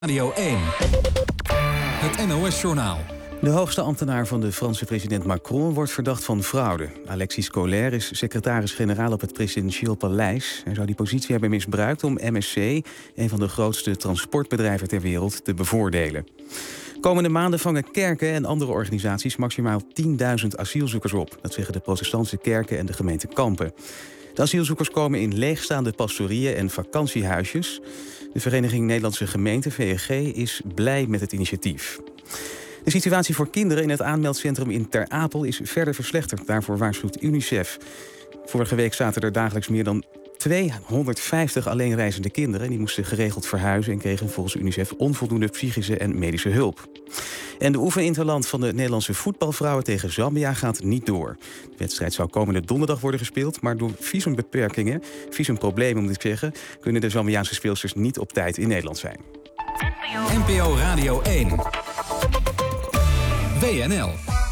Radio 1. Het NOS-journaal. De hoogste ambtenaar van de Franse president Macron wordt verdacht van fraude. Alexis Kohler is secretaris-generaal op het presidentieel paleis. Hij zou die positie hebben misbruikt om MSC, een van de grootste transportbedrijven ter wereld, te bevoordelen. Komende maanden vangen kerken en andere organisaties maximaal 10.000 asielzoekers op. Dat zeggen de protestantse kerken en de gemeente Kampen. De asielzoekers komen in leegstaande pastorieën en vakantiehuisjes. De Vereniging Nederlandse Gemeenten, VNG, is blij met het initiatief. De situatie voor kinderen in het aanmeldcentrum in Ter Apel is verder verslechterd. Daarvoor waarschuwt UNICEF. Vorige week zaten er dagelijks meer dan 250 alleenreizende kinderen. Die moesten geregeld verhuizen en kregen volgens UNICEF onvoldoende psychische en medische hulp. En de oefeninterland van de Nederlandse voetbalvrouwen tegen Zambia gaat niet door. De wedstrijd zou komende donderdag worden gespeeld, maar door visumbeperkingen, visumproblemen moet ik zeggen, kunnen de Zambiaanse speelsters niet op tijd in Nederland zijn. NPO Radio 1. WNL.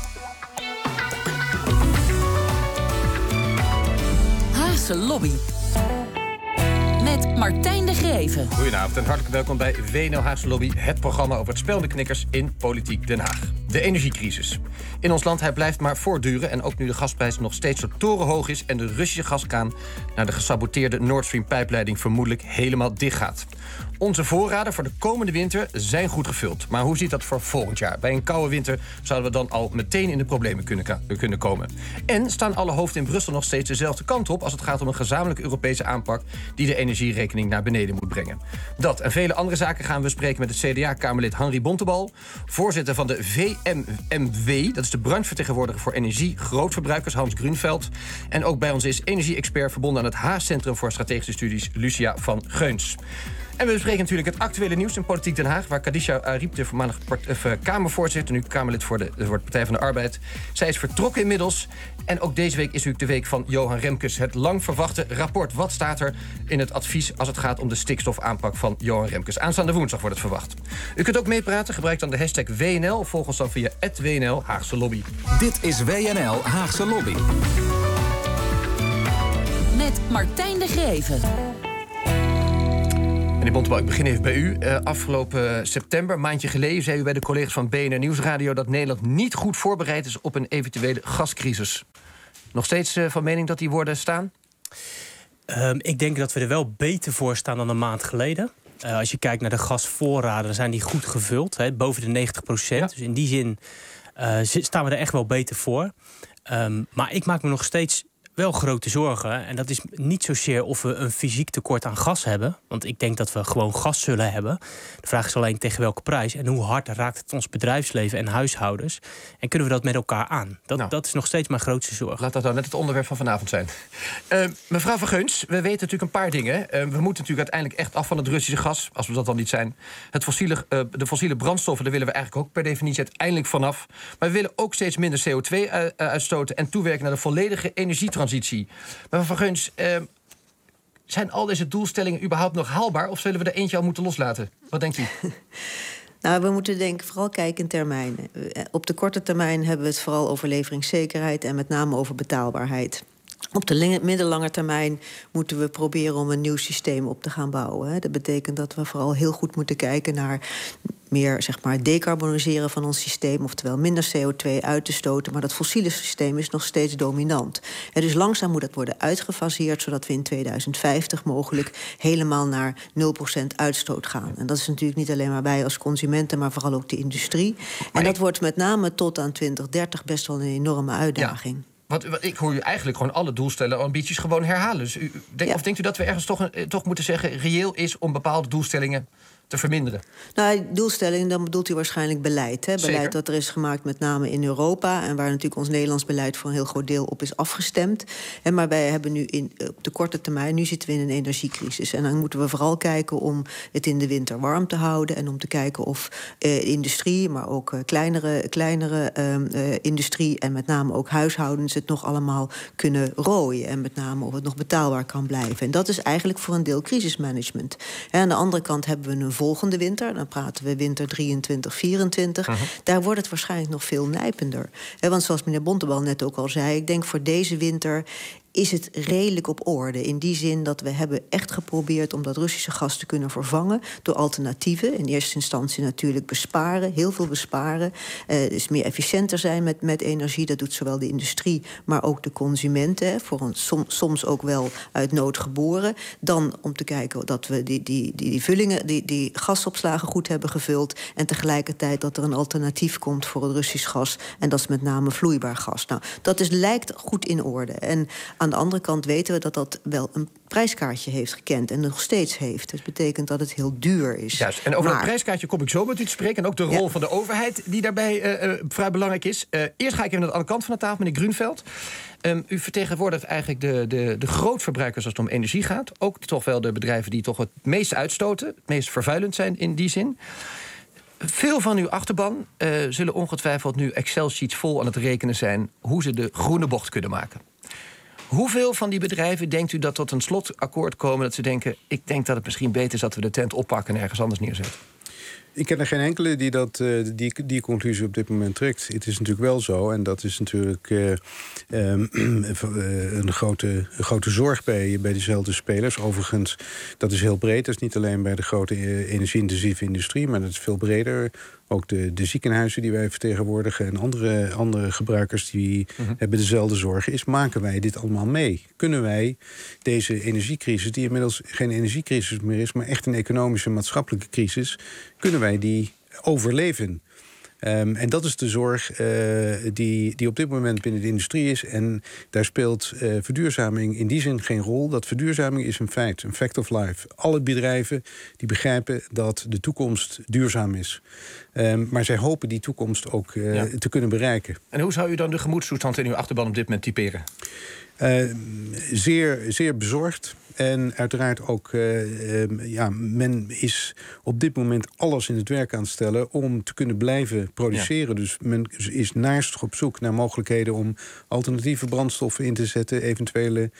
Haagse Lobby. Met Martijn de Greven. Goedenavond en hartelijk welkom bij WNL Haagse Lobby, het programma over het spel de knikkers in Politiek Den Haag. De energiecrisis. In ons land hij blijft maar voortduren en ook nu de gasprijs nog steeds zo torenhoog is en de Russische gaskraan naar de gesaboteerde Nord Stream pijpleiding vermoedelijk helemaal dichtgaat. Onze voorraden voor de komende winter zijn goed gevuld. Maar hoe ziet dat voor volgend jaar? Bij een koude winter zouden we dan al meteen in de problemen kunnen komen. En staan alle hoofden in Brussel nog steeds dezelfde kant op als het gaat om een gezamenlijke Europese aanpak die de energierekening naar beneden moet brengen. Dat en vele andere zaken gaan we bespreken met het CDA-kamerlid Henri Bontebal, voorzitter van de VMMW, dat is de branchevertegenwoordiger voor energie-grootverbruikers, Hans Grunveld. En ook bij ons is energie-expert verbonden aan het Haag-centrum voor strategische studies, Lucia van Geuns. En we bespreken natuurlijk het actuele nieuws in Politiek Den Haag, waar Khadija Ariep, de voormalig Kamervoorzitter, nu Kamerlid voor de Partij van de Arbeid. Zij is vertrokken inmiddels. En ook deze week is natuurlijk de week van Johan Remkes. Het lang verwachte rapport. Wat staat er in het advies als het gaat om de stikstofaanpak van Johan Remkes? Aanstaande woensdag wordt het verwacht. U kunt ook meepraten. Gebruik dan de hashtag WNL. Volg ons dan via @WNL Haagse Lobby. Dit is WNL Haagse Lobby. Met Martijn de Greven. Meneer Bontebal, ik begin even bij u. Afgelopen september, een maandje geleden, zei u bij de collega's van BNR Nieuwsradio dat Nederland niet goed voorbereid is op een eventuele gascrisis. Nog steeds van mening dat die woorden staan? Ik denk dat we er wel beter voor staan dan een maand geleden. Als je kijkt naar de gasvoorraden, dan zijn die goed gevuld, boven de 90%. Ja. Dus in die zin staan we er echt wel beter voor. Maar ik maak me nog steeds wel grote zorgen. En dat is niet zozeer of we een fysiek tekort aan gas hebben. Want ik denk dat we gewoon gas zullen hebben. De vraag is alleen tegen welke prijs. En hoe hard raakt het ons bedrijfsleven en huishoudens. En kunnen we dat met elkaar aan? Dat is nog steeds mijn grootste zorg. Laat dat dan net het onderwerp van vanavond zijn. Mevrouw van Geuns, we weten natuurlijk een paar dingen. We moeten natuurlijk uiteindelijk echt af van het Russische gas. Als we dat dan niet zijn. De fossiele brandstoffen, daar willen we eigenlijk ook per definitie uiteindelijk vanaf. Maar we willen ook steeds minder CO2 uitstoten. En toewerken naar de volledige energietransitie. Maar Van Geuns, zijn al deze doelstellingen überhaupt nog haalbaar? Of zullen we er eentje al moeten loslaten? Wat denkt u? Nou, we moeten vooral kijken in termijnen. Op de korte termijn hebben we het vooral over leveringszekerheid en met name over betaalbaarheid. Op de middellange termijn moeten we proberen om een nieuw systeem op te gaan bouwen. Dat betekent dat we vooral heel goed moeten kijken naar meer decarboniseren van ons systeem, oftewel minder CO2 uit te stoten. Maar dat fossiele systeem is nog steeds dominant. En dus langzaam moet dat worden uitgefaseerd, zodat we in 2050 mogelijk helemaal naar 0% uitstoot gaan. En dat is natuurlijk niet alleen maar wij als consumenten, maar vooral ook de industrie. En dat wordt met name tot aan 2030 best wel een enorme uitdaging. Ja. Ik hoor u eigenlijk gewoon alle doelstellingen en ambities gewoon herhalen. Dus of denkt u dat we ergens toch moeten zeggen, reëel is om bepaalde doelstellingen te verminderen? Nou, doelstelling, dan bedoelt u waarschijnlijk beleid. Hè? Beleid dat er is gemaakt met name in Europa, en waar natuurlijk ons Nederlands beleid voor een heel groot deel op is afgestemd. Maar wij hebben nu op de korte termijn, nu zitten we in een energiecrisis. En dan moeten we vooral kijken om het in de winter warm te houden en om te kijken of industrie, maar ook kleinere industrie en met name ook huishoudens het nog allemaal kunnen rooien. En met name of het nog betaalbaar kan blijven. En dat is eigenlijk voor een deel crisismanagement. En aan de andere kant hebben we een volgende winter. Dan praten we winter 23, 24. Daar wordt het waarschijnlijk nog veel nijpender. Want zoals meneer Bontebal net ook al zei, ik denk voor deze winter is het redelijk op orde. In die zin dat we hebben echt geprobeerd om dat Russische gas te kunnen vervangen door alternatieven. In eerste instantie natuurlijk besparen, heel veel besparen. Dus meer efficiënter zijn met energie. Dat doet zowel de industrie, maar ook de consumenten. Soms ook wel uit nood geboren. Dan om te kijken dat we die vullingen, die gasopslagen goed hebben gevuld. En tegelijkertijd dat er een alternatief komt voor het Russisch gas. En dat is met name vloeibaar gas. Nou, dat lijkt goed in orde. En aan de andere kant weten we dat dat wel een prijskaartje heeft gekend en nog steeds heeft. Dus dat betekent dat het heel duur is. Juist, en over dat prijskaartje kom ik zo met u te spreken. En ook de rol van de overheid die daarbij vrij belangrijk is. Eerst ga ik even naar de andere kant van de tafel, meneer Grunveld. U vertegenwoordigt eigenlijk de grootverbruikers als het om energie gaat. Ook toch wel de bedrijven die toch het meest uitstoten, het meest vervuilend zijn in die zin. Veel van uw achterban zullen ongetwijfeld nu Excel-sheets vol aan het rekenen zijn hoe ze de groene bocht kunnen maken. Hoeveel van die bedrijven denkt u dat tot een slotakkoord komen dat ze denken, ik denk dat het misschien beter is dat we de tent oppakken en ergens anders neerzetten? Ik ken er geen enkele die die conclusie op dit moment trekt. Het is natuurlijk wel zo, en dat is natuurlijk een grote zorg bij dezelfde spelers. Overigens, dat is heel breed. Dat is niet alleen bij de grote energie-intensieve industrie, maar dat is veel breder. Ook de ziekenhuizen die wij vertegenwoordigen en andere gebruikers die hebben dezelfde zorgen. Maken wij dit allemaal mee? Kunnen wij deze energiecrisis, die inmiddels geen energiecrisis meer is, maar echt een economische maatschappelijke crisis, kunnen wij die overleven? En dat is de zorg die op dit moment binnen de industrie is. En daar speelt verduurzaming in die zin geen rol. Dat verduurzaming is een feit, een fact of life. Alle bedrijven die begrijpen dat de toekomst duurzaam is. Maar zij hopen die toekomst ook te kunnen bereiken. En hoe zou u dan de gemoedstoestand in uw achterban op dit moment typeren? Zeer bezorgd. En uiteraard ook, men is op dit moment alles in het werk aan het stellen om te kunnen blijven produceren. Ja. Dus men is naast op zoek naar mogelijkheden om alternatieve brandstoffen in te zetten. Eventuele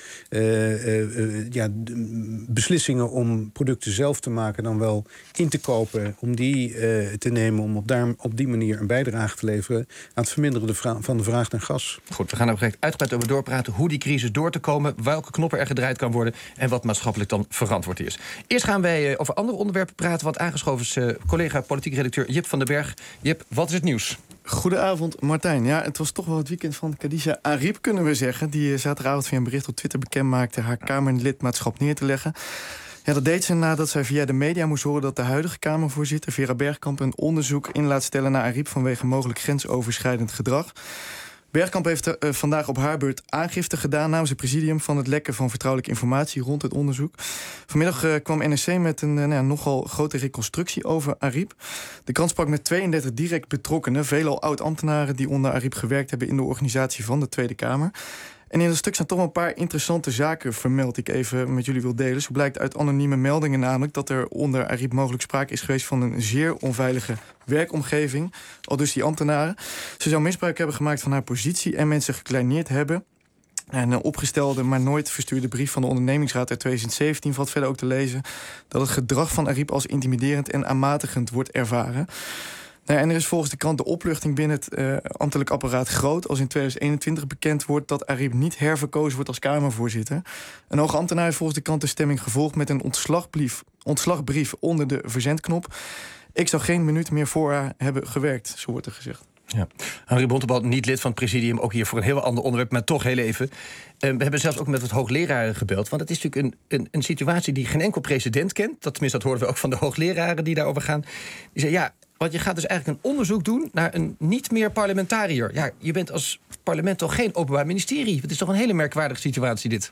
beslissingen om producten zelf te maken dan wel in te kopen. Om die te nemen om op die manier een bijdrage te leveren aan het verminderen van de vraag naar gas. Goed, we gaan er uitgebreid over doorpraten hoe die crisis door te komen, welke knoppen er gedraaid kan worden en wat maatschappelijk dan verantwoord is. Eerst gaan wij over andere onderwerpen praten, want aangeschoven is collega politiek redacteur Jip van den Berg. Jip, wat is het nieuws? Goedenavond, Martijn. Ja, het was toch wel het weekend van Khadija Arib, kunnen we zeggen, die zaterdagavond via een bericht op Twitter bekend maakte haar Kamerlidmaatschap neer te leggen. Ja, dat deed ze nadat zij via de media moest horen dat de huidige Kamervoorzitter Vera Bergkamp een onderzoek in laat stellen naar Arib vanwege mogelijk grensoverschrijdend gedrag. Bergkamp heeft vandaag op haar beurt aangifte gedaan namens het presidium van het lekken van vertrouwelijke informatie rond het onderzoek. Vanmiddag kwam NRC met een nogal grote reconstructie over Arib. De krant sprak met 32 direct betrokkenen, veelal oud-ambtenaren die onder Arib gewerkt hebben in de organisatie van de Tweede Kamer. En in dat stuk zijn toch wel een paar interessante zaken vermeld die ik even met jullie wil delen. Zo blijkt uit anonieme meldingen namelijk dat er onder Arib mogelijk sprake is geweest van een zeer onveilige werkomgeving. Al dus die ambtenaren. Ze zou misbruik hebben gemaakt van haar positie en mensen gekleineerd hebben. En een opgestelde, maar nooit verstuurde brief van de ondernemingsraad uit 2017 valt verder ook te lezen dat het gedrag van Arib als intimiderend en aanmatigend wordt ervaren. En er is volgens de krant de opluchting binnen het ambtelijk apparaat groot als in 2021 bekend wordt dat Arib niet herverkozen wordt als Kamervoorzitter. Een hoge ambtenaar heeft volgens de krant de stemming gevolgd met een ontslagbrief onder de verzendknop. Ik zou geen minuut meer voor haar hebben gewerkt, zo wordt er gezegd. Ja. Henri Bontebal, niet lid van het presidium, ook hier voor een heel ander onderwerp, maar toch heel even. We hebben zelfs ook met wat hoogleraren gebeld, want het is natuurlijk een situatie die geen enkel precedent kent. Tenminste, dat hoorden we ook van de hoogleraren die daarover gaan. Die zeggen, ja, want je gaat dus eigenlijk een onderzoek doen naar een niet meer parlementariër. Ja, je bent als parlement toch geen openbaar ministerie? Het is toch een hele merkwaardige situatie dit?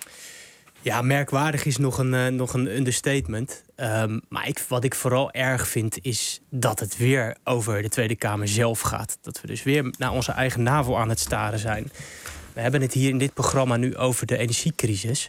Ja, merkwaardig is nog een understatement. Maar wat ik vooral erg vind is dat het weer over de Tweede Kamer zelf gaat. Dat we dus weer naar onze eigen navel aan het staren zijn. We hebben het hier in dit programma nu over de energiecrisis.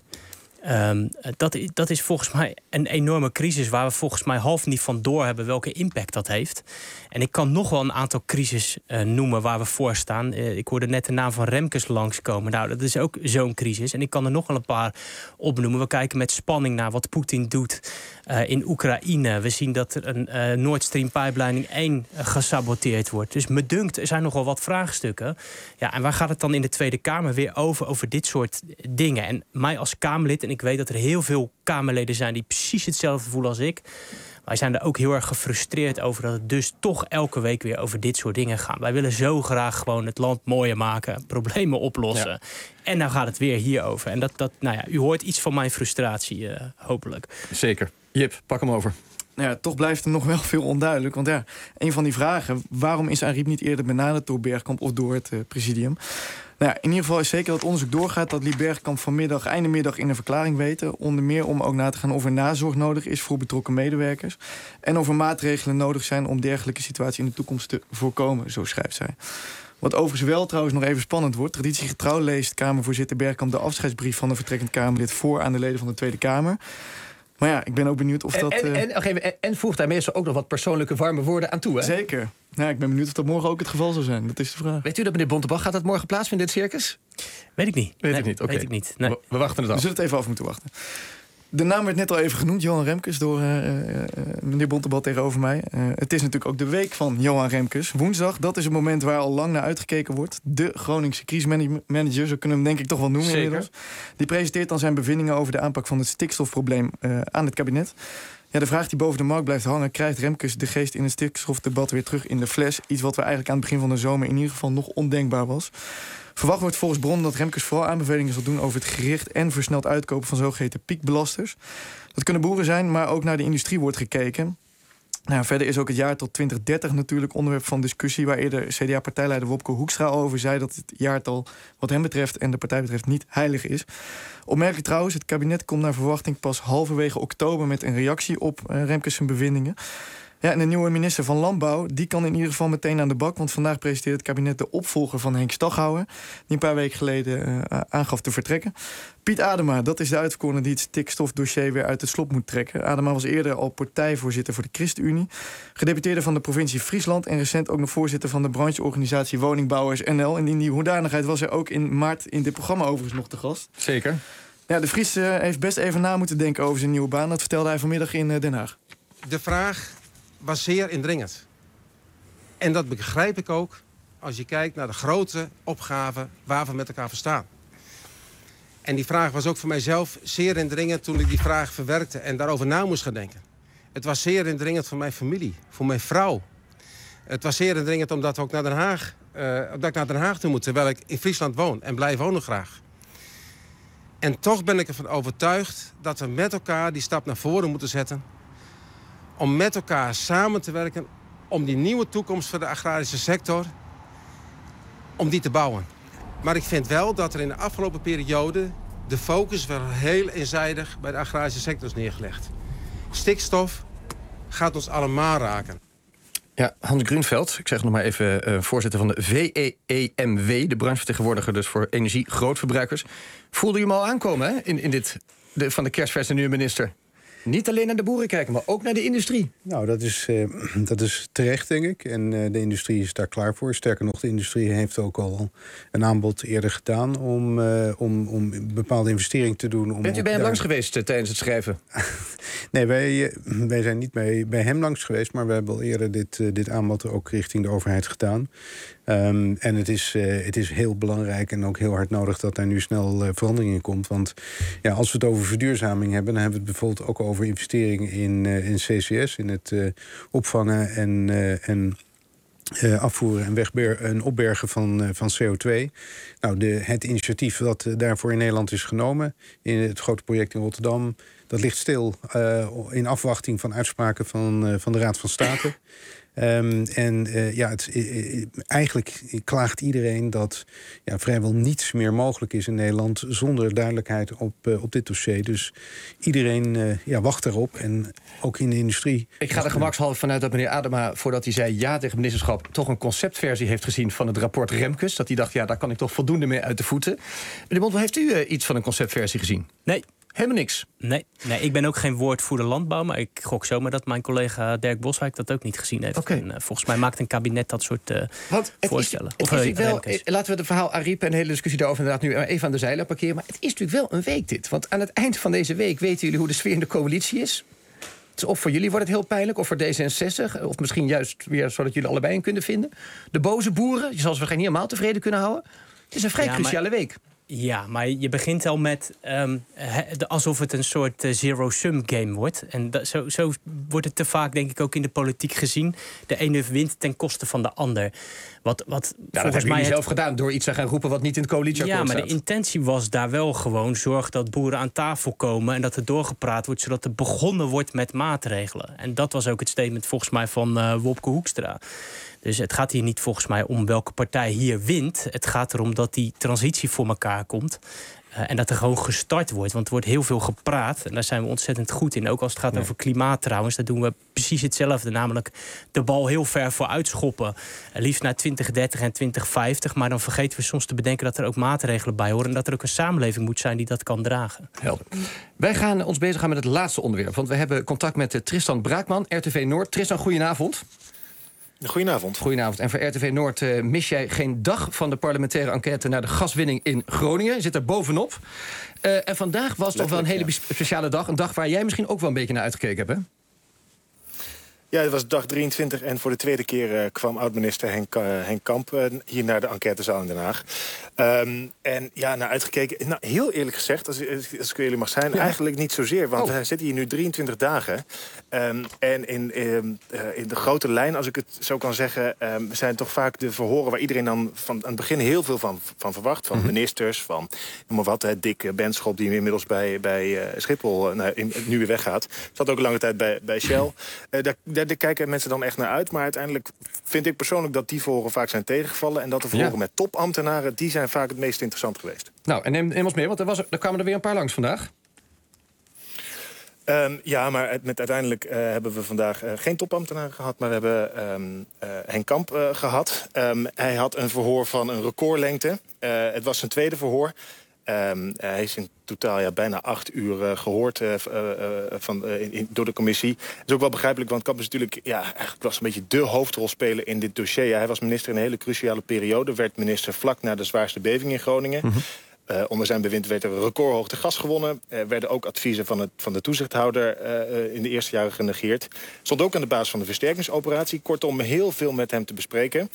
Dat is volgens mij een enorme crisis waar we volgens mij half niet van door hebben welke impact dat heeft. En ik kan nog wel een aantal crisis noemen waar we voor staan. Ik hoorde net de naam van Remkes langskomen. Nou, dat is ook zo'n crisis. En ik kan er nog wel een paar opnoemen. We kijken met spanning naar wat Poetin doet in Oekraïne. We zien dat er een Nord Stream Pijpleiding 1 gesaboteerd wordt. Dus me dunkt, er zijn nogal wat vraagstukken. Ja, en waar gaat het dan in de Tweede Kamer weer over dit soort dingen? En mij als Kamerlid, en ik weet dat er heel veel Kamerleden zijn die precies hetzelfde voelen als ik. Wij zijn er ook heel erg gefrustreerd over dat het dus toch elke week weer over dit soort dingen gaat. Wij willen zo graag gewoon het land mooier maken, problemen oplossen. Ja. En nou gaat het weer hierover. En u hoort iets van mijn frustratie, hopelijk. Zeker. Jip, pak hem over. Nou ja, toch blijft er nog wel veel onduidelijk. Want ja, een van die vragen, waarom is Ariep niet eerder benaderd door Bergkamp of door het presidium? Nou ja, in ieder geval is zeker dat het onderzoek doorgaat dat Lie Bergkamp vanmiddag, einde middag in een verklaring weten. Onder meer om ook na te gaan of er nazorg nodig is voor betrokken medewerkers. En of er maatregelen nodig zijn om dergelijke situaties in de toekomst te voorkomen, zo schrijft zij. Wat overigens wel trouwens nog even spannend wordt. Traditiegetrouw leest Kamervoorzitter Bergkamp de afscheidsbrief van de vertrekkend Kamerlid voor aan de leden van de Tweede Kamer. Maar ja, ik ben ook benieuwd of dat... En voegt daar meestal ook nog wat persoonlijke warme woorden aan toe, hè? Zeker. Nou, ik ben benieuwd of dat morgen ook het geval zal zijn. Dat is de vraag. Weet u dat, meneer Bontebal, gaat dat morgen plaatsvinden, dit circus? Weet ik niet. Weet ik niet. Nee. We wachten het af. We zullen het even af moeten wachten. De naam werd net al even genoemd, Johan Remkes, door meneer Bontebal tegenover mij. Het is natuurlijk ook de week van Johan Remkes. Woensdag, dat is het moment waar al lang naar uitgekeken wordt. De Groningse crisismanager, zo kunnen we hem denk ik toch wel noemen. Zeker. Inmiddels. Die presenteert dan zijn bevindingen over de aanpak van het stikstofprobleem aan het kabinet. Ja, de vraag die boven de markt blijft hangen, krijgt Remkes de geest in het stikstofdebat weer terug in de fles? Iets wat we eigenlijk aan het begin van de zomer in ieder geval nog ondenkbaar was. Verwacht wordt volgens bronnen dat Remkes vooral aanbevelingen zal doen over het gericht en versneld uitkopen van zogeheten piekbelasters. Dat kunnen boeren zijn, maar ook naar de industrie wordt gekeken. Nou, verder is ook het jaar tot 2030 natuurlijk onderwerp van discussie, waar eerder CDA-partijleider Wopke Hoekstra over zei dat het jaartal wat hem betreft en de partij betreft niet heilig is. Opmerkelijk trouwens, het kabinet komt naar verwachting pas halverwege oktober met een reactie op Remkes' bevindingen. Ja, en de nieuwe minister van Landbouw, die kan in ieder geval meteen aan de bak, want vandaag presenteert het kabinet de opvolger van Henk Staghouwer, die een paar weken geleden aangaf te vertrekken. Piet Adema, dat is de uitverkorene die het stikstofdossier weer uit het slop moet trekken. Adema was eerder al partijvoorzitter voor de ChristenUnie, gedeputeerde van de provincie Friesland en recent ook nog voorzitter van de brancheorganisatie Woningbouwers NL. En in die hoedanigheid was hij ook in maart in dit programma overigens nog te gast. Zeker. Ja, de Fries heeft best even na moeten denken over zijn nieuwe baan. Dat vertelde hij vanmiddag in Den Haag. De vraag was zeer indringend. En dat begrijp ik ook als je kijkt naar de grote opgave waar we met elkaar voor staan. En die vraag was ook voor mijzelf zeer indringend toen ik die vraag verwerkte en daarover na moest gaan denken. Het was zeer indringend voor mijn familie, voor mijn vrouw. Het was zeer indringend omdat we ook naar Den Haag, omdat ik naar Den Haag toe moet, terwijl ik in Friesland woon en blijf wonen graag. En toch ben ik ervan overtuigd dat we met elkaar die stap naar voren moeten zetten, om met elkaar samen te werken om die nieuwe toekomst voor de agrarische sector, om die te bouwen. Maar ik vind wel dat er in de afgelopen periode de focus wel heel eenzijdig bij de agrarische sector is neergelegd. Stikstof gaat ons allemaal raken. Ja, Hans Grunveld, ik zeg nog maar even voorzitter van de VEEMW, de branchevertegenwoordiger dus voor energie-grootverbruikers. Voelde u hem al aankomen, hè? In dit van de kerstvers en nieuwe minister? Niet alleen naar de boeren kijken, maar ook naar de industrie. Nou, dat is terecht, denk ik. En de industrie is daar klaar voor. Sterker nog, de industrie heeft ook al een aanbod eerder gedaan om bepaalde investeringen te doen. Bent u bij hem langs geweest tijdens het schrijven? Nee, wij zijn niet bij hem langs geweest, maar we hebben al eerder dit aanbod ook richting de overheid gedaan. En het is heel belangrijk en ook heel hard nodig dat daar nu snel verandering in komt. Want ja, als we het over verduurzaming hebben, dan hebben we het bijvoorbeeld ook over investeringen in CCS, in het opvangen en afvoeren en opbergen van CO2. Nou, het initiatief dat daarvoor in Nederland is genomen, in het grote project in Rotterdam, dat ligt stil in afwachting van uitspraken van de Raad van State. Eigenlijk klaagt iedereen dat vrijwel niets meer mogelijk is in Nederland zonder duidelijkheid op dit dossier. Dus iedereen wacht erop en ook in de industrie. Ik ga er gemakshalve vanuit dat meneer Adema, voordat hij zei ja tegen ministerschap, toch een conceptversie heeft gezien van het rapport Remkes. Dat hij dacht, daar kan ik toch voldoende mee uit de voeten. Meneer Bontebal, heeft u iets van een conceptversie gezien? Nee. Helemaal niks? Nee, ik ben ook geen woordvoerder landbouw, maar ik gok zomaar dat mijn collega Dirk Boswijk dat ook niet gezien heeft. Okay. En, volgens mij maakt een kabinet dat soort voorstellen. Laten we het verhaal Ariep en de hele discussie daarover inderdaad nu even aan de zijlijn parkeren. Maar het is natuurlijk wel een week dit. Want aan het eind van deze week weten jullie hoe de sfeer in de coalitie is. Dus of voor jullie wordt het heel pijnlijk, of voor D66... of misschien juist weer zodat jullie allebei in kunnen vinden. De boze boeren, zoals we geen helemaal tevreden kunnen houden. Het is een vrij cruciale week. Ja, maar je begint al met alsof het een soort zero-sum game wordt. En zo wordt het te vaak, denk ik, ook in de politiek gezien. De ene wint ten koste van de ander. Dat hebben jullie zelf gedaan door iets te gaan roepen wat niet in het coalitieakkoord staat. Ja, maar de intentie was daar wel gewoon zorg dat boeren aan tafel komen en dat er doorgepraat wordt, zodat er begonnen wordt met maatregelen. En dat was ook het statement volgens mij van Wopke Hoekstra. Dus het gaat hier niet volgens mij om welke partij hier wint. Het gaat erom dat die transitie voor elkaar komt. En dat er gewoon gestart wordt. Want er wordt heel veel gepraat. En daar zijn we ontzettend goed in. Ook als het gaat over klimaat trouwens. Daar doen we precies hetzelfde. Namelijk de bal heel ver vooruit schoppen. Liefst naar 2030 en 2050. Maar dan vergeten we soms te bedenken dat er ook maatregelen bij horen. En dat er ook een samenleving moet zijn die dat kan dragen. Helder. Wij gaan ons bezighouden met het laatste onderwerp. Want we hebben contact met Tristan Braakman, RTV Noord. Tristan, goedenavond. Goedenavond. Goedenavond. En voor RTV Noord mis jij geen dag van de parlementaire enquête naar de gaswinning in Groningen. Je zit er bovenop. En vandaag was toch wel een hele speciale dag. Een dag waar jij misschien ook wel een beetje naar uitgekeken hebt, hè? Ja, het was dag 23 en voor de tweede keer kwam oud-minister Henk Kamp hier naar de enquêtezaal in Den Haag. En ja, naar uitgekeken. Nou, heel eerlijk gezegd, als ik eerlijk mag zijn, eigenlijk niet zozeer. Want we zitten hier nu 23 dagen. En in de grote lijn, als ik het zo kan zeggen, zijn toch vaak de verhoren waar iedereen dan van aan het begin heel veel van verwacht. Van ministers, van noem maar wat, Dick Benschop, die inmiddels bij Schiphol nu weer weggaat. Zat ook lange tijd bij Shell. Daar kijken mensen dan echt naar uit. Maar uiteindelijk vind ik persoonlijk dat die verhoren vaak zijn tegengevallen. En dat de verhoren met topambtenaren, die zijn vaak het meest interessant geweest. Nou, en neem ons mee, want er kwamen er weer een paar langs vandaag. Ja, maar uiteindelijk hebben we vandaag geen topambtenaren gehad. Maar we hebben Henk Kamp gehad. Hij had een verhoor van een recordlengte. Het was zijn tweede verhoor. Hij is in totaal bijna 8 uur gehoord door de commissie. Dat is ook wel begrijpelijk, want Kamp is natuurlijk eigenlijk was een beetje de hoofdrolspeler in dit dossier. Hij was minister in een hele cruciale periode. Werd minister vlak na de zwaarste beving in Groningen. Onder zijn bewind werd er een recordhoogte gas gewonnen. Werden ook adviezen van de toezichthouder in de eerste jaren genegeerd. Stond ook aan de basis van de versterkingsoperatie. Kortom, heel veel met hem te bespreken.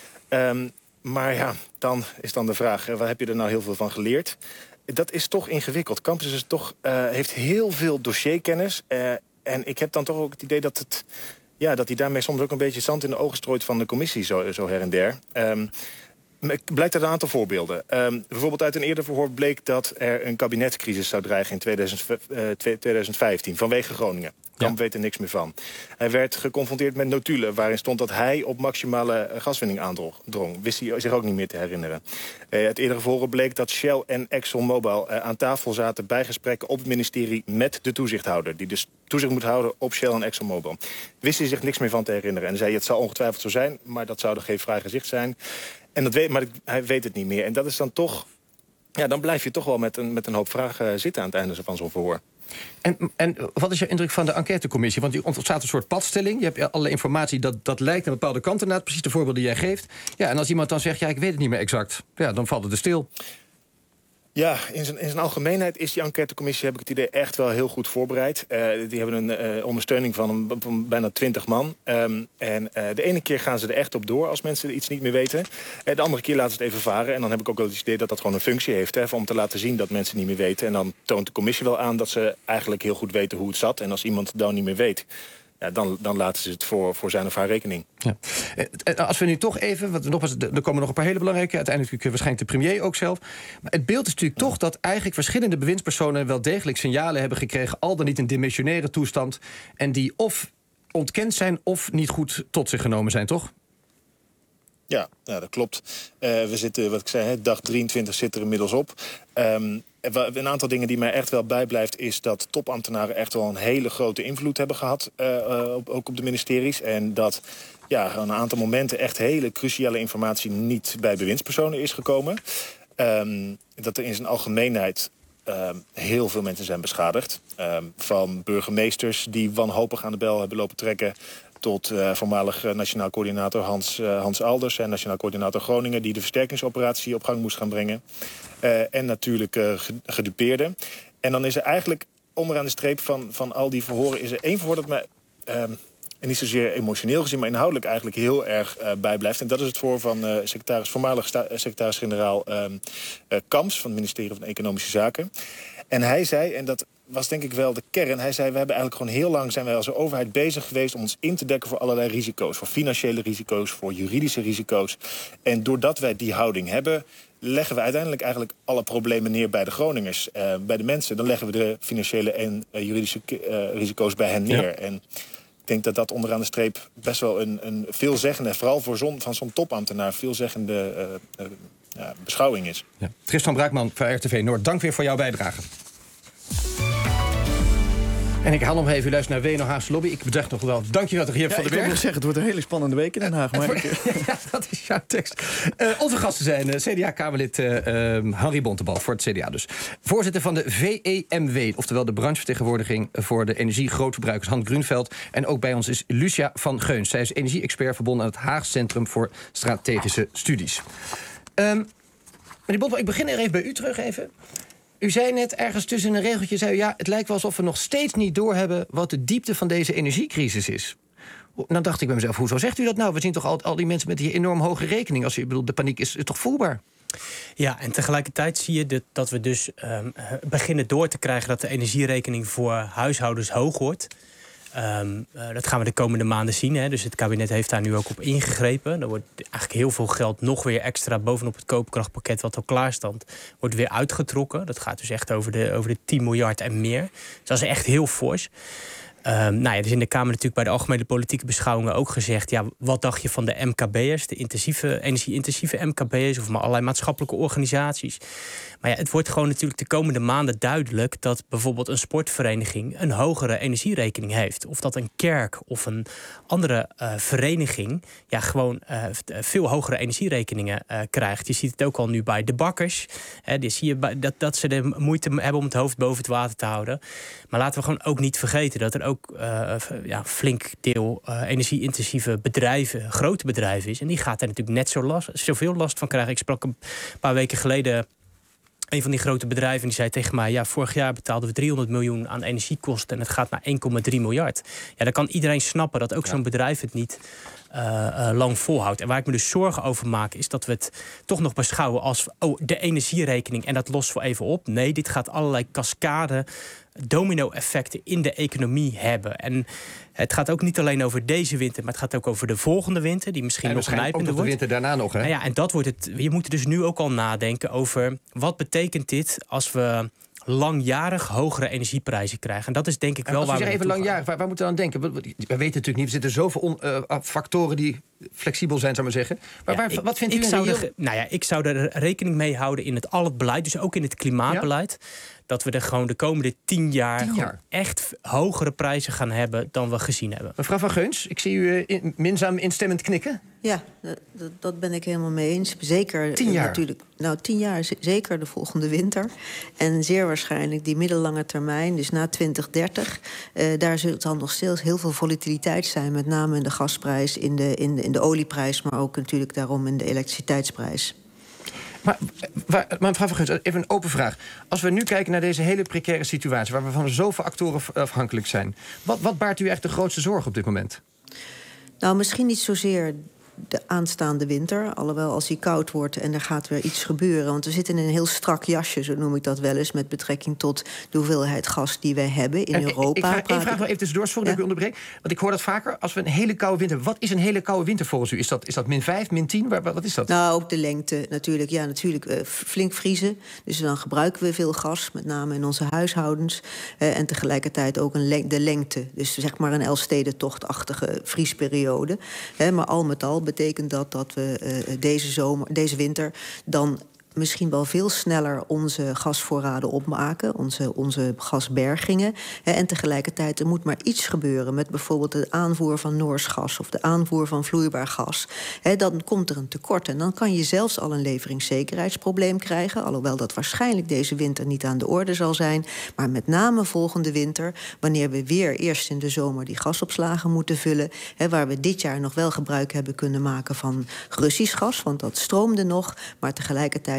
Maar ja, dan is de vraag, waar heb je er nou heel veel van geleerd? Dat is toch ingewikkeld. Kamp heeft heel veel dossierkennis. En ik heb dan toch ook het idee dat hij daarmee soms ook een beetje zand in de ogen strooit van de commissie, zo her en der. Blijkt uit een aantal voorbeelden. Bijvoorbeeld uit een eerder verhoor bleek dat er een kabinetscrisis zou dreigen in 2015 vanwege Groningen. Kamp weet er niks meer van. Hij werd geconfronteerd met notulen waarin stond dat hij op maximale gaswinning aandrong. Wist hij zich ook niet meer te herinneren. Uit eerdere verhoren bleek dat Shell en ExxonMobil aan tafel zaten bij gesprekken op het ministerie met de toezichthouder. Die dus toezicht moet houden op Shell en ExxonMobil. Wist hij zich niks meer van te herinneren. En zei het zou ongetwijfeld zo zijn, maar dat zou er geen vrij gezicht zijn. Maar hij weet het niet meer. En dat is dan toch, dan blijf je toch wel met een hoop vragen zitten aan het einde van zo'n verhoor. En wat is je indruk van de enquêtecommissie? Want die ontstaat een soort padstelling. Je hebt alle informatie dat lijkt aan bepaalde kanten naar. Precies de voorbeelden die jij geeft. Ja, en als iemand dan zegt, ik weet het niet meer exact. Ja, dan valt het er stil. Ja, in zijn algemeenheid is die enquêtecommissie, heb ik het idee, echt wel heel goed voorbereid. Die hebben een ondersteuning van bijna 20 man. En de ene keer gaan ze er echt op door als mensen iets niet meer weten. De andere keer laten ze het even varen. En dan heb ik ook wel het idee dat dat gewoon een functie heeft. Om te laten zien dat mensen niet meer weten. En dan toont de commissie wel aan dat ze eigenlijk heel goed weten hoe het zat. En als iemand het dan niet meer weet, dan laten ze het voor zijn of haar rekening. Ja. Als we nu toch even, want er komen nog een paar hele belangrijke, uiteindelijk waarschijnlijk de premier ook zelf. Maar het beeld is natuurlijk toch dat eigenlijk verschillende bewindspersonen wel degelijk signalen hebben gekregen, al dan niet in demissionaire toestand, en die of ontkend zijn of niet goed tot zich genomen zijn, toch? Ja, dat klopt. We zitten, wat ik zei, dag 23 zit er inmiddels op. Een aantal dingen die mij echt wel bijblijft is dat topambtenaren echt wel een hele grote invloed hebben gehad, ook op de ministeries. En dat een aantal momenten echt hele cruciale informatie niet bij bewindspersonen is gekomen. Dat er in zijn algemeenheid heel veel mensen zijn beschadigd. Van burgemeesters die wanhopig aan de bel hebben lopen trekken, tot voormalig nationaal coördinator Hans Alders en nationaal coördinator Groningen, die de versterkingsoperatie op gang moest gaan brengen. En natuurlijk gedupeerden. En dan is er eigenlijk onderaan de streep van al die verhoren is er één verhoor dat me... en niet zozeer emotioneel gezien, maar inhoudelijk eigenlijk heel erg bijblijft. En dat is het voor van voormalig secretaris-generaal Kamps van het ministerie van Economische Zaken. En hij zei, en dat was denk ik wel de kern, hij zei, we hebben eigenlijk gewoon heel lang zijn wij als overheid bezig geweest om ons in te dekken voor allerlei risico's. Voor financiële risico's, voor juridische risico's. En doordat wij die houding hebben, leggen we uiteindelijk eigenlijk alle problemen neer bij de Groningers, bij de mensen. Dan leggen we de financiële en juridische risico's bij hen neer. Ja. En ik denk dat dat onderaan de streep best wel een veelzeggende, vooral voor van zo'n topambtenaar, veelzeggende beschouwing is. Ja. Tristan Braakman van RTV Noord, dank weer voor jouw bijdrage. En ik haal hem even, u luistert naar WNL Haagse Lobby. Ik bedacht nog wel, dankjewel toch, Geert van den Berg. Ik wil nog zeggen, het wordt een hele spannende week in Den Haag. Maar ja, dat is jouw tekst. Onze gasten zijn CDA-Kamerlid Henri Bontebal, voor het CDA dus. Voorzitter van de VEMW, oftewel de branchevertegenwoordiging voor de energiegrootverbruikers, Hans Grunveld. En ook bij ons is Lucia van Geuns. Zij is energie-expert verbonden aan het Haags Centrum voor Strategische Studies. Meneer Bontebal, ik begin er even bij u terug even. U zei net ergens tussen een regeltje, zei u, ja, het lijkt wel alsof we nog steeds niet doorhebben wat de diepte van deze energiecrisis is. Nou dacht ik bij mezelf, hoezo zegt u dat nou? We zien toch al die mensen met die enorm hoge rekening. Als u bedoelt, de paniek is toch voelbaar? Ja, en tegelijkertijd zie je dat we dus beginnen door te krijgen dat de energierekening voor huishoudens hoog wordt. Dat gaan we de komende maanden zien. Hè. Dus het kabinet heeft daar nu ook op ingegrepen. Er wordt eigenlijk heel veel geld nog weer extra bovenop het koopkrachtpakket wat al klaar stond, wordt weer uitgetrokken. Dat gaat dus echt over de 10 miljard en meer. Dus dat is echt heel fors. Dus in de Kamer natuurlijk bij de algemene politieke beschouwingen ook gezegd, ja, wat dacht je van de MKB'ers, de energie-intensieve MKB'ers of maar allerlei maatschappelijke organisaties. Maar ja, het wordt gewoon natuurlijk de komende maanden duidelijk dat bijvoorbeeld een sportvereniging een hogere energierekening heeft. Of dat een kerk of een andere vereniging gewoon veel hogere energierekeningen krijgt. Je ziet het ook al nu bij de bakkers. Die zie je dat ze de moeite hebben om het hoofd boven het water te houden. Maar laten we gewoon ook niet vergeten dat er ook flink deel energie-intensieve bedrijven, grote bedrijven is. En die gaat er natuurlijk net zoveel last van krijgen. Ik sprak een paar weken geleden een van die grote bedrijven die zei tegen mij, ja, vorig jaar betaalden we 300 miljoen aan energiekosten en het gaat naar 1,3 miljard. Ja, dan kan iedereen snappen dat ook zo'n bedrijf het niet lang volhoudt. En waar ik me dus zorgen over maak, is dat we het toch nog beschouwen als de energierekening en dat lost voor even op. Nee, dit gaat allerlei cascade, domino-effecten in de economie hebben. En het gaat ook niet alleen over deze winter, maar het gaat ook over de volgende winter, die misschien nog nijpender wordt. De winter daarna nog, hè? Nou ja, en dat wordt het. Je moet dus nu ook al nadenken over wat betekent dit als we langjarig hogere energieprijzen krijgen. En dat is denk ik wel waar we even langjarig, waar moeten we aan denken? We weten natuurlijk niet, er zitten zoveel factoren die flexibel zijn, zou ik maar zeggen. Maar wat vindt u? Ik zou er rekening mee houden in al het beleid, dus ook in het klimaatbeleid. Ja? Dat we er gewoon de komende 10 jaar echt hogere prijzen gaan hebben dan we gezien hebben. Mevrouw van Geuns, ik zie u minzaam instemmend knikken. Ja, dat ben ik helemaal mee eens. Zeker 10 jaar? Natuurlijk. Nou, 10 jaar, zeker de volgende winter. En zeer waarschijnlijk die middellange termijn, dus na 2030... daar zult dan nog steeds heel veel volatiliteit zijn, met name in de gasprijs, in de olieprijs, maar ook natuurlijk daarom in de elektriciteitsprijs. Maar mevrouw van Geuns, even een open vraag. Als we nu kijken naar deze hele precaire situatie, waar we van zoveel actoren afhankelijk zijn, wat baart u echt de grootste zorg op dit moment? Nou, misschien niet zozeer de aanstaande winter. Alhoewel als die koud wordt en er gaat weer iets gebeuren. Want we zitten in een heel strak jasje, zo noem ik dat wel eens, met betrekking tot de hoeveelheid gas die wij hebben in Europa. Ik vraag nog even tussendoor, sorry dat ik u onderbreek. Want ik hoor dat vaker. Als we een hele koude winter. Wat is een hele koude winter volgens u? Is dat -5, -10? Wat is dat? Nou, ook de lengte natuurlijk. Ja, natuurlijk flink vriezen. Dus dan gebruiken we veel gas, met name in onze huishoudens. En tegelijkertijd ook de lengte. Dus zeg maar een Elfstedentochtachtige vriesperiode. Maar al met al betekent dat we deze winter dan misschien wel veel sneller onze gasvoorraden opmaken, onze gasbergingen. En tegelijkertijd, er moet maar iets gebeuren met bijvoorbeeld de aanvoer van Noors gas of de aanvoer van vloeibaar gas. Dan komt er een tekort en dan kan je zelfs al een leveringszekerheidsprobleem krijgen, alhoewel dat waarschijnlijk deze winter niet aan de orde zal zijn, maar met name volgende winter, wanneer we weer eerst in de zomer die gasopslagen moeten vullen, waar we dit jaar nog wel gebruik hebben kunnen maken van Russisch gas, want dat stroomde nog, maar tegelijkertijd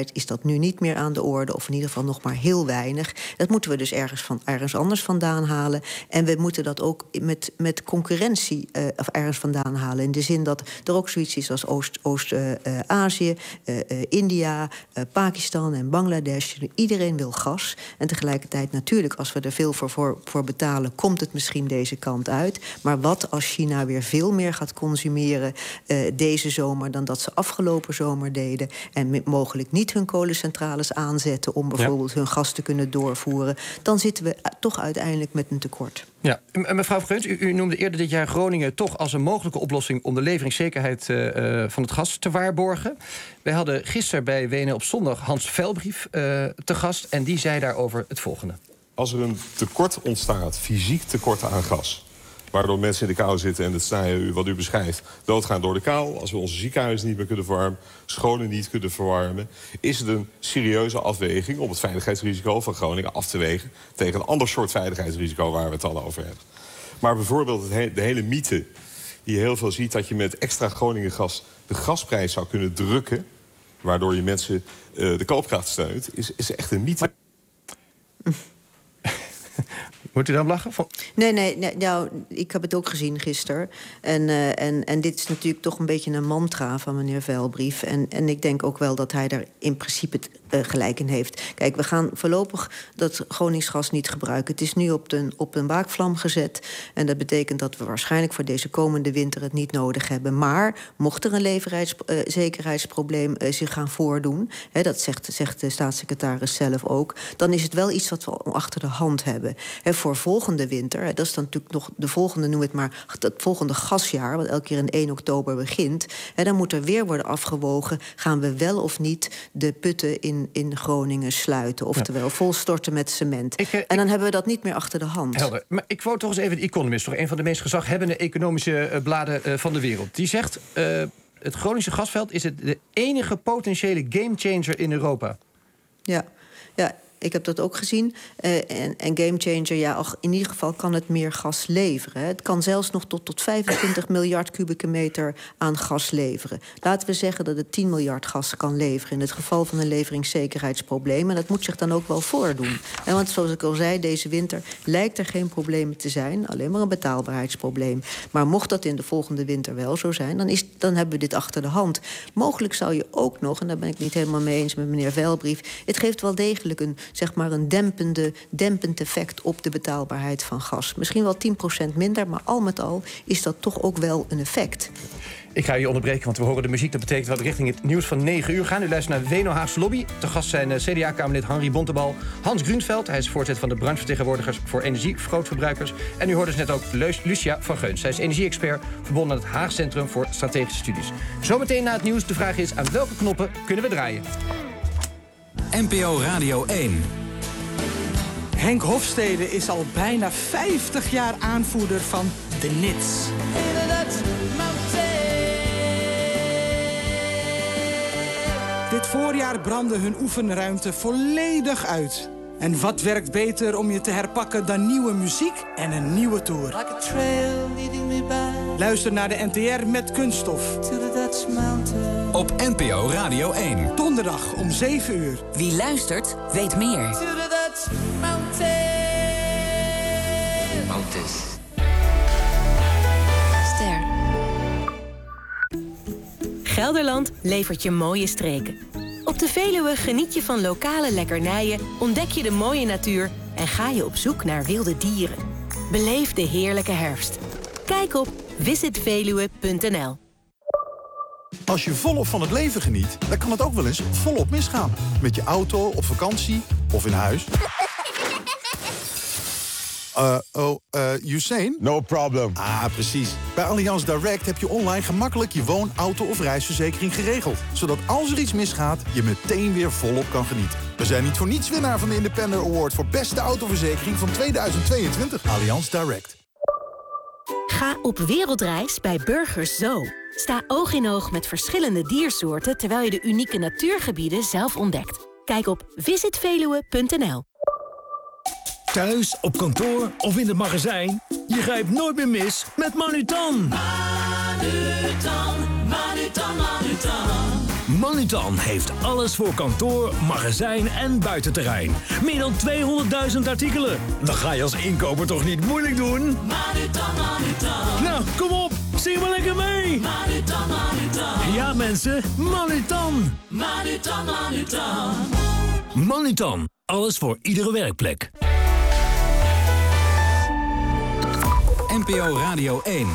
tijd is dat nu niet meer aan de orde, of in ieder geval nog maar heel weinig. Dat moeten we dus ergens anders vandaan halen. En we moeten dat ook met concurrentie ergens vandaan halen. In de zin dat er ook zoiets is als Oost-Azië, India, Pakistan en Bangladesh. Iedereen wil gas. En tegelijkertijd natuurlijk, als we er veel voor betalen, komt het misschien deze kant uit. Maar wat als China weer veel meer gaat consumeren deze zomer dan dat ze afgelopen zomer deden, en mogelijk niet hun kolencentrales aanzetten om bijvoorbeeld hun gas te kunnen doorvoeren, dan zitten we toch uiteindelijk met een tekort. Ja, mevrouw Vergeuns, u noemde eerder dit jaar Groningen toch als een mogelijke oplossing om de leveringszekerheid van het gas te waarborgen. Wij hadden gisteren bij WNL op zondag Hans Velbrief te gast en die zei daarover het volgende. Als er een tekort ontstaat, fysiek tekort aan gas, waardoor mensen in de kou zitten en dat snijden wat u beschrijft, doodgaan door de kou, als we onze ziekenhuizen niet meer kunnen verwarmen, scholen niet kunnen verwarmen, is het een serieuze afweging om het veiligheidsrisico van Groningen af te wegen tegen een ander soort veiligheidsrisico waar we het al over hebben. Maar bijvoorbeeld de hele mythe die je heel veel ziet, dat je met extra Groningen gas de gasprijs zou kunnen drukken, waardoor je mensen de koopkracht steunt, is echt een mythe. Moet u dan lachen? Nee, nou, ik heb het ook gezien gisteren. En dit is natuurlijk toch een beetje een mantra van meneer Velbrief. En ik denk ook wel dat hij daar in principe gelijk in heeft. Kijk, we gaan voorlopig dat Groningsgas niet gebruiken. Het is nu op een waakvlam gezet. En dat betekent dat we waarschijnlijk voor deze komende winter het niet nodig hebben. Maar mocht er een zekerheidsprobleem zich gaan voordoen, dat zegt de staatssecretaris zelf ook, dan is het wel iets wat we achter de hand hebben. Voor volgende winter, dat is dan natuurlijk nog de volgende, noem het maar, het volgende gasjaar, wat elke keer in 1 oktober begint, dan moet er weer worden afgewogen, gaan we wel of niet de putten in Groningen sluiten, oftewel volstorten met cement. En dan hebben we dat niet meer achter de hand. Helder. Maar ik wou toch eens even de Economist, toch een van de meest gezaghebbende economische bladen van de wereld. Die zegt, het Groningse gasveld is de enige potentiële gamechanger in Europa. Ja. Ik heb dat ook gezien. En gamechanger, in ieder geval kan het meer gas leveren. Het kan zelfs nog tot 25 miljard kubieke meter aan gas leveren. Laten we zeggen dat het 10 miljard gas kan leveren in het geval van een leveringszekerheidsprobleem. En dat moet zich dan ook wel voordoen. Want zoals ik al zei, deze winter lijkt er geen probleem te zijn. Alleen maar een betaalbaarheidsprobleem. Maar mocht dat in de volgende winter wel zo zijn, dan hebben we dit achter de hand. Mogelijk zou je ook nog, en daar ben ik niet helemaal mee eens met meneer Velbrief, het geeft wel degelijk een dempend effect op de betaalbaarheid van gas. Misschien wel 10% minder, maar al met al is dat toch ook wel een effect. Ik ga je onderbreken, want we horen de muziek. Dat betekent dat we richting het nieuws van 9 uur gaan. U luistert naar WNL Haagse Lobby. Te gast zijn CDA-kamerlid Henri Bontebal, Hans Grunveld. Hij is voorzitter van de branchevertegenwoordigers voor energiegrootverbruikers. En u hoorde dus net ook Lucia Vergeuns. Zij is energie-expert, verbonden aan het Haag Centrum voor Strategische Studies. Zometeen na het nieuws. De vraag is, aan welke knoppen kunnen we draaien? NPO Radio 1. Henk Hofstede is al bijna 50 jaar aanvoerder van de Nits. Dit voorjaar brandde hun oefenruimte volledig uit. En wat werkt beter om je te herpakken dan nieuwe muziek en een nieuwe tour? Luister naar de NTR met Kunststof. Op NPO Radio 1. Donderdag om 7 uur. Wie luistert, weet meer. Ster. Gelderland levert je mooie streken. Op de Veluwe geniet je van lokale lekkernijen, ontdek je de mooie natuur en ga je op zoek naar wilde dieren. Beleef de heerlijke herfst. Kijk op visitveluwe.nl. Als je volop van het leven geniet, dan kan het ook wel eens volop misgaan. Met je auto, op vakantie of in huis. Usain? No problem. Ah, precies. Bij Allianz Direct heb je online gemakkelijk je woon-, auto- of reisverzekering geregeld. Zodat als er iets misgaat, je meteen weer volop kan genieten. We zijn niet voor niets winnaar van de Independent Award voor beste autoverzekering van 2022. Allianz Direct. Ga op wereldreis bij Burgers Zoo. Sta oog in oog met verschillende diersoorten terwijl je de unieke natuurgebieden zelf ontdekt. Kijk op visitveluwe.nl. Thuis, op kantoor of in het magazijn. Je grijpt nooit meer mis met Manutan. Manutan, Manutan, Manutan. Manutan heeft alles voor kantoor, magazijn en buitenterrein. Meer dan 200.000 artikelen. Dan ga je als inkoper toch niet moeilijk doen? Manutan, Manutan. Nou, kom op, zing maar lekker mee. Manutan, Manutan. Ja mensen, Manutan. Manutan, Manutan. Manutan, alles voor iedere werkplek. NPO Radio 1.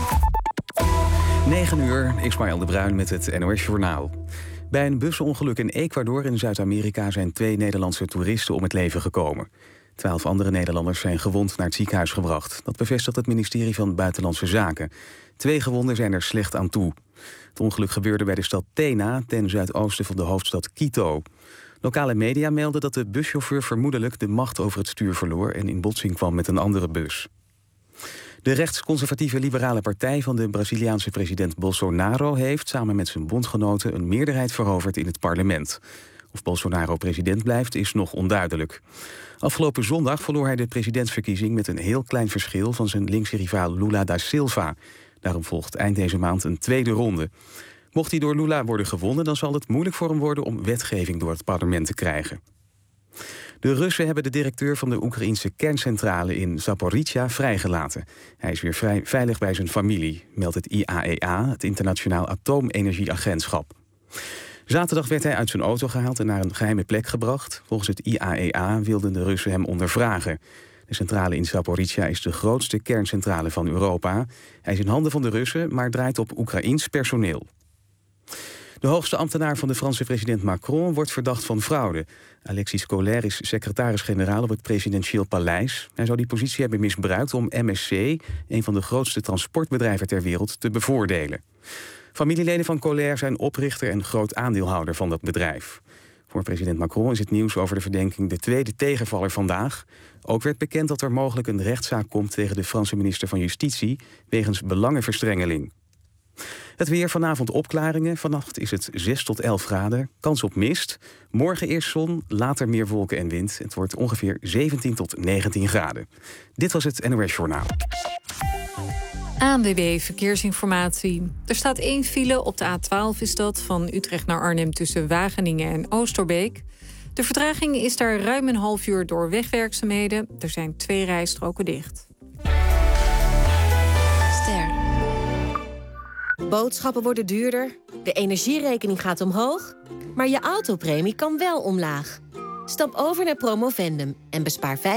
9 uur, Ismaël de Bruin met het NOS Journaal. Bij een busongeluk in Ecuador in Zuid-Amerika zijn 2 Nederlandse toeristen om het leven gekomen. 12 andere Nederlanders zijn gewond naar het ziekenhuis gebracht. Dat bevestigt het ministerie van Buitenlandse Zaken. 2 gewonden zijn er slecht aan toe. Het ongeluk gebeurde bij de stad Tena, ten zuidoosten van de hoofdstad Quito. Lokale media melden dat de buschauffeur vermoedelijk de macht over het stuur verloor en in botsing kwam met een andere bus. De rechtsconservatieve liberale partij van de Braziliaanse president Bolsonaro heeft samen met zijn bondgenoten een meerderheid veroverd in het parlement. Of Bolsonaro president blijft is nog onduidelijk. Afgelopen zondag verloor hij de presidentsverkiezing met een heel klein verschil van zijn linkse rivaal Lula da Silva. Daarom volgt eind deze maand een tweede ronde. Mocht hij door Lula worden gewonnen, dan zal het moeilijk voor hem worden om wetgeving door het parlement te krijgen. De Russen hebben de directeur van de Oekraïense kerncentrale in Zaporizhzhia vrijgelaten. Hij is weer veilig bij zijn familie, meldt het IAEA, het Internationaal Atoomenergieagentschap. Zaterdag werd hij uit zijn auto gehaald en naar een geheime plek gebracht. Volgens het IAEA wilden de Russen hem ondervragen. De centrale in Zaporizhzhia is de grootste kerncentrale van Europa. Hij is in handen van de Russen, maar draait op Oekraïens personeel. De hoogste ambtenaar van de Franse president Macron wordt verdacht van fraude. Alexis Kohler is secretaris-generaal op het presidentieel paleis. Hij zou die positie hebben misbruikt om MSC, een van de grootste transportbedrijven ter wereld, te bevoordelen. Familieleden van Kohler zijn oprichter en groot aandeelhouder van dat bedrijf. Voor president Macron is het nieuws over de verdenking de tweede tegenvaller vandaag. Ook werd bekend dat er mogelijk een rechtszaak komt tegen de Franse minister van Justitie wegens belangenverstrengeling. Het weer, vanavond opklaringen. Vannacht is het 6 tot 11 graden. Kans op mist. Morgen eerst zon, later meer wolken en wind. Het wordt ongeveer 17 tot 19 graden. Dit was het NOS Journaal. ANWB Verkeersinformatie. Er staat 1 file op de A12 is dat, van Utrecht naar Arnhem tussen Wageningen en Oosterbeek. De vertraging is daar ruim een half uur door wegwerkzaamheden. Er zijn 2 rijstroken dicht. Ster. Boodschappen worden duurder, de energierekening gaat omhoog, maar je autopremie kan wel omlaag. Stap over naar Promovendum en bespaar 25%.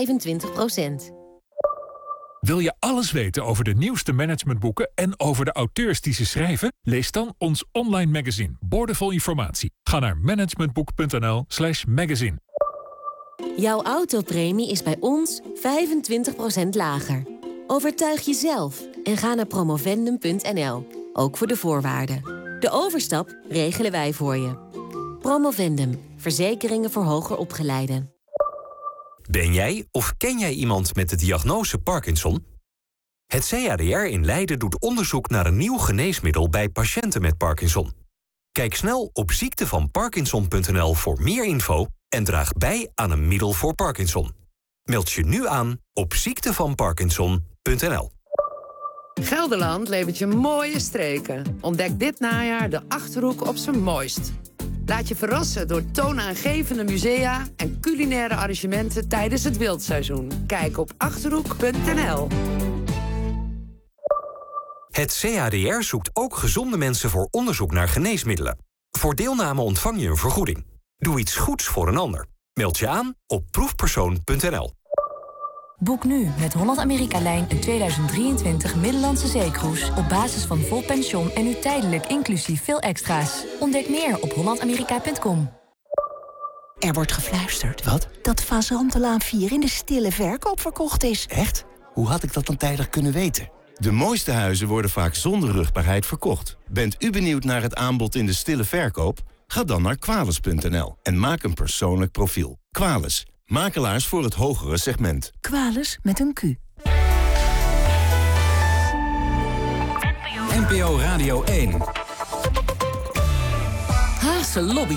Wil je alles weten over de nieuwste managementboeken en over de auteurs die ze schrijven? Lees dan ons online magazine, Boordevol Informatie. Ga naar managementboek.nl/magazine. Jouw autopremie is bij ons 25% lager. Overtuig jezelf en ga naar promovendum.nl. Ook voor de voorwaarden. De overstap regelen wij voor je. Promovendum. Verzekeringen voor hoger opgeleiden. Ben jij of ken jij iemand met de diagnose Parkinson? Het CADR in Leiden doet onderzoek naar een nieuw geneesmiddel bij patiënten met Parkinson. Kijk snel op ziektevanparkinson.nl voor meer info en draag bij aan een middel voor Parkinson. Meld je nu aan op ziektevanparkinson.nl. Gelderland levert je mooie streken. Ontdek dit najaar de Achterhoek op zijn mooist. Laat je verrassen door toonaangevende musea en culinaire arrangementen tijdens het wildseizoen. Kijk op achterhoek.nl. Het CADR zoekt ook gezonde mensen voor onderzoek naar geneesmiddelen. Voor deelname ontvang je een vergoeding. Doe iets goeds voor een ander. Meld je aan op proefpersoon.nl. Boek nu met Holland-Amerika-lijn een 2023 Middellandse zeecruise op basis van vol pension en nu tijdelijk inclusief veel extra's. Ontdek meer op hollandamerika.com. Er wordt gefluisterd. Wat? Dat Fazantelaan 4 in de stille verkoop verkocht is. Echt? Hoe had ik dat dan tijdig kunnen weten? De mooiste huizen worden vaak zonder rugbaarheid verkocht. Bent u benieuwd naar het aanbod in de stille verkoop? Ga dan naar Quales.nl en maak een persoonlijk profiel. Quales. Makelaars voor het hogere segment. Quales met een Q. NPO Radio 1. Haagse Lobby.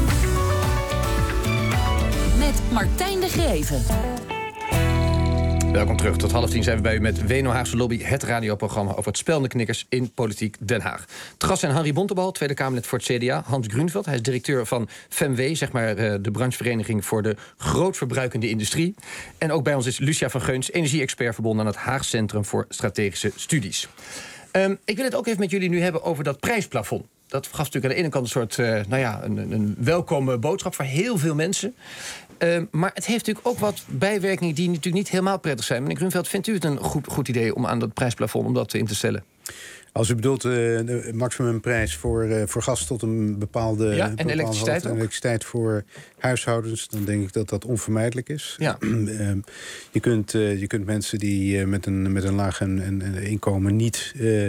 Met Martijn de Greven. Welkom terug. Tot 9:30 zijn we bij u met WNO Haagse Lobby, het radioprogramma over het spel en de knikkers in Politiek Den Haag. Te gast zijn Henri Bontebal, Tweede Kamerlid voor het CDA. Hans Grunveld, hij is directeur van FEMW, zeg maar de branchevereniging voor de grootverbruikende industrie. En ook bij ons is Lucia van Geuns, energie-expert verbonden aan het Haag Centrum voor Strategische Studies. Ik wil het ook even met jullie nu hebben over dat prijsplafond. Dat gaf natuurlijk aan de ene kant een soort een welkome boodschap voor heel veel mensen. Maar het heeft natuurlijk ook wat bijwerkingen die natuurlijk niet helemaal prettig zijn. Meneer Grunveld, vindt u het een goed idee om aan dat prijsplafond om dat in te stellen? Als u bedoelt de maximumprijs voor gas tot een bepaalde... Ja, en elektriciteit ook. En elektriciteit voor huishoudens, dan denk ik dat dat onvermijdelijk is. Ja. Je kunt mensen die met een laag inkomen niet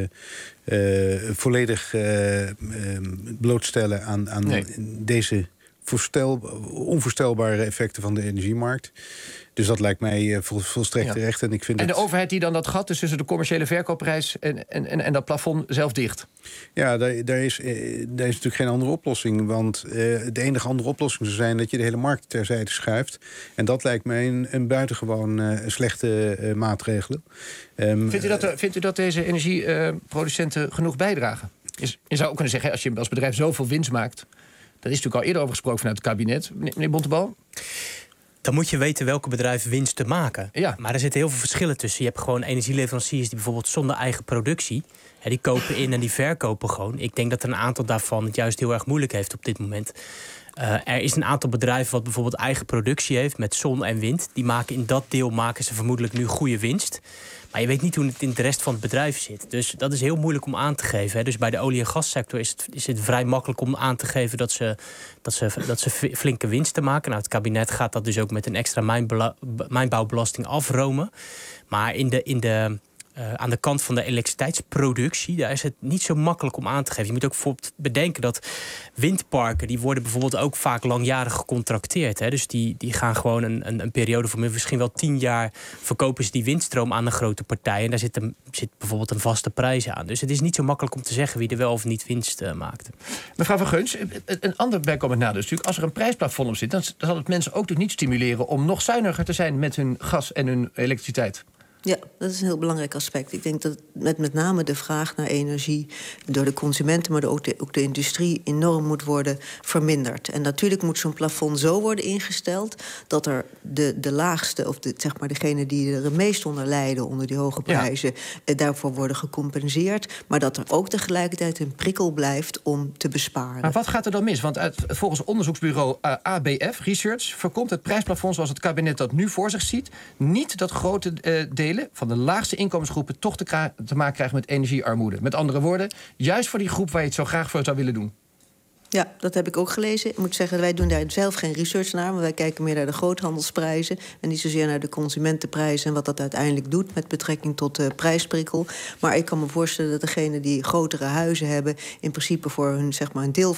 volledig blootstellen aan deze onvoorstelbare effecten van de energiemarkt. Dus dat lijkt mij volstrekt terecht. En de overheid die dan dat gat dus tussen de commerciële verkoopprijs en dat plafond zelf dicht? Ja, daar is natuurlijk geen andere oplossing. Want de enige andere oplossing zou zijn dat je de hele markt terzijde schuift. En dat lijkt mij een buitengewoon slechte maatregel. Vindt u dat deze energieproducenten genoeg bijdragen? Je zou ook kunnen zeggen, als je als bedrijf zoveel winst maakt... Daar is natuurlijk al eerder over gesproken vanuit het kabinet. Meneer Bontebal? Dan moet je weten welke bedrijven winst te maken. Ja. Maar er zitten heel veel verschillen tussen. Je hebt gewoon energieleveranciers die bijvoorbeeld zonder eigen productie... die kopen in en die verkopen gewoon. Ik denk dat er een aantal daarvan het juist heel erg moeilijk heeft op dit moment. Er is een aantal bedrijven wat bijvoorbeeld eigen productie heeft... met zon en wind. In dat deel maken ze vermoedelijk nu goede winst. Maar je weet niet hoe het in de rest van het bedrijf zit. Dus dat is heel moeilijk om aan te geven. Hè. Dus bij de olie- en gassector is het vrij makkelijk om aan te geven... dat ze flinke winsten maken. Nou, het kabinet gaat dat dus ook met een extra mijnbouwbelasting afromen. Maar aan de kant van de elektriciteitsproductie... daar is het niet zo makkelijk om aan te geven. Je moet ook bijvoorbeeld bedenken dat windparken... die worden bijvoorbeeld ook vaak langjarig gecontracteerd. Hè. Dus die gaan gewoon een periode van misschien wel 10 jaar... verkopen ze die windstroom aan een grote partij. En daar zit bijvoorbeeld een vaste prijs aan. Dus het is niet zo makkelijk om te zeggen... wie er wel of niet winst maakt. Mevrouw van Geuns, een ander bijkomend nadeel is natuurlijk... als er een prijsplafond op zit... dan zal het mensen ook dus niet stimuleren... om nog zuiniger te zijn met hun gas en hun elektriciteit. Ja, dat is een heel belangrijk aspect. Ik denk dat met name de vraag naar energie... door de consumenten, maar ook de industrie... enorm moet worden verminderd. En natuurlijk moet zo'n plafond zo worden ingesteld... dat er de laagste, of degene die er het meest onder lijden... onder die hoge prijzen, daarvoor worden gecompenseerd. Maar dat er ook tegelijkertijd een prikkel blijft om te besparen. Maar wat gaat er dan mis? Want volgens onderzoeksbureau ABF Research... voorkomt het prijsplafond zoals het kabinet dat nu voor zich ziet... niet dat grote delen van de laagste inkomensgroepen toch te maken krijgen met energiearmoede. Met andere woorden, juist voor die groep waar je het zo graag voor zou willen doen. Ja, dat heb ik ook gelezen. Ik moet zeggen, wij doen daar zelf geen research naar... maar wij kijken meer naar de groothandelsprijzen... en niet zozeer naar de consumentenprijzen... en wat dat uiteindelijk doet met betrekking tot de prijsprikkel. Maar ik kan me voorstellen dat degenen die grotere huizen hebben... in principe voor een deel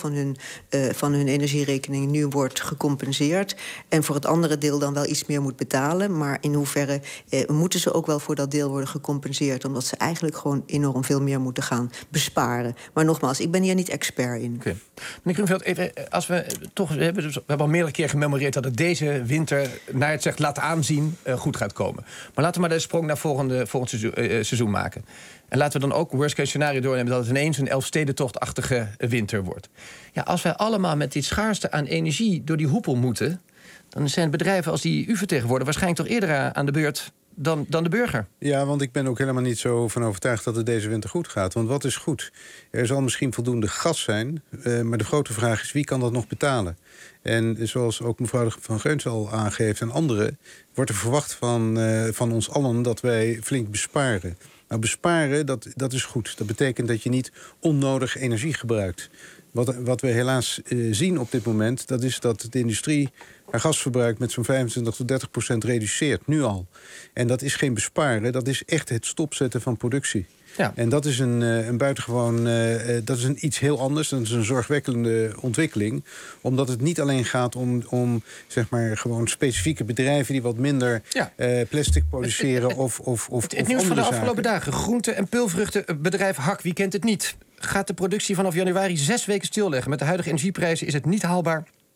van hun energierekening nu wordt gecompenseerd... en voor het andere deel dan wel iets meer moet betalen. Maar in hoeverre moeten ze ook wel voor dat deel worden gecompenseerd... omdat ze eigenlijk gewoon enorm veel meer moeten gaan besparen. Maar nogmaals, ik ben hier niet expert in. Okay. Meneer Grunveld, als we hebben al meerdere keer gememoreerd... dat het deze winter, naar het zegt, laat aanzien, goed gaat komen. Maar laten we maar de sprong naar volgend seizoen maken. En laten we dan ook worst case scenario doornemen... dat het ineens een Elfstedentochtachtige winter wordt. Ja, als wij allemaal met dit schaarste aan energie door die hoepel moeten... dan zijn bedrijven als die u vertegenwoordigen... waarschijnlijk toch eerder aan de beurt... Dan de burger. Ja, want ik ben ook helemaal niet zo van overtuigd dat het deze winter goed gaat. Want wat is goed? Er zal misschien voldoende gas zijn, maar de grote vraag is wie kan dat nog betalen? En zoals ook mevrouw van Geuns al aangeeft en anderen... wordt er verwacht van ons allen dat wij flink besparen. Nou, besparen, dat is goed. Dat betekent dat je niet onnodig energie gebruikt. Wat we helaas zien op dit moment... dat is dat de industrie haar gasverbruik met zo'n 25-30% reduceert, nu al. En dat is geen besparen, dat is echt het stopzetten van productie. Ja. En dat is een buitengewoon, dat is iets heel anders. Dat is een zorgwekkende ontwikkeling. Omdat het niet alleen gaat om zeg maar gewoon specifieke bedrijven die wat minder plastic produceren of het nieuws van de afgelopen dagen. Groente- en peulvruchtenbedrijf Hak, wie kent het niet? Gaat de productie vanaf januari 6 weken stilleggen. Met de huidige energieprijzen is het niet haalbaar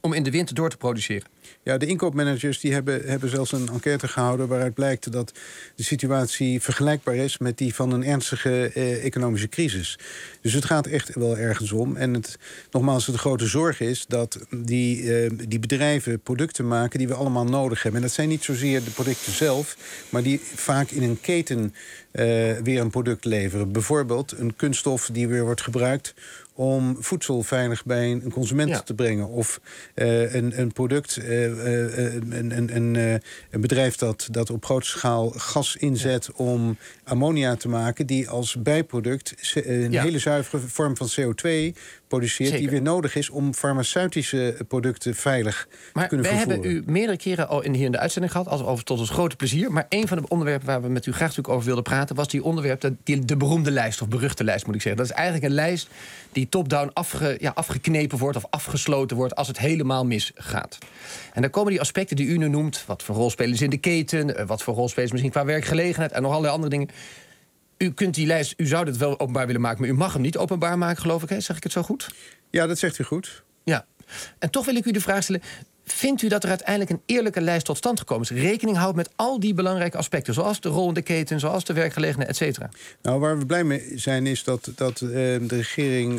om in de winter door te produceren? Ja, de inkoopmanagers die hebben zelfs een enquête gehouden waaruit blijkt dat de situatie vergelijkbaar is met die van een ernstige economische crisis. Dus het gaat echt wel ergens om. En nogmaals, de grote zorg is dat die bedrijven producten maken die we allemaal nodig hebben. En dat zijn niet zozeer de producten zelf, maar die vaak in een keten weer een product leveren. Bijvoorbeeld een kunststof die weer wordt gebruikt om voedsel veilig bij een consument te brengen. Of een product, een bedrijf dat op grote schaal gas inzet om ammonia te maken, die als bijproduct een hele zuivere vorm van CO2 produceert. Zeker. Die weer nodig is om farmaceutische producten veilig te kunnen vervoeren. We hebben u meerdere keren al hier in de uitzending gehad, tot ons grote plezier. Maar een van de onderwerpen waar we met u graag natuurlijk over wilden praten was die onderwerp, de beroemde lijst, of beruchte lijst moet ik zeggen. Dat is eigenlijk een lijst die top-down afgeknepen wordt of afgesloten wordt als het helemaal misgaat. En dan komen die aspecten die u nu noemt, wat voor rol spelen ze in de keten, wat voor rol spelen ze misschien qua werkgelegenheid en nog allerlei andere dingen. U kunt die lijst, u zou het wel openbaar willen maken, maar u mag hem niet openbaar maken, geloof ik. Hè? Zeg ik het zo goed? Ja, dat zegt u goed. Ja. En toch wil ik u de vraag stellen, vindt u dat er uiteindelijk een eerlijke lijst tot stand gekomen is? Rekening houdt met al die belangrijke aspecten, zoals de rol in de keten, zoals de werkgelegenheid, et cetera. Nou, waar we blij mee zijn is dat de regering,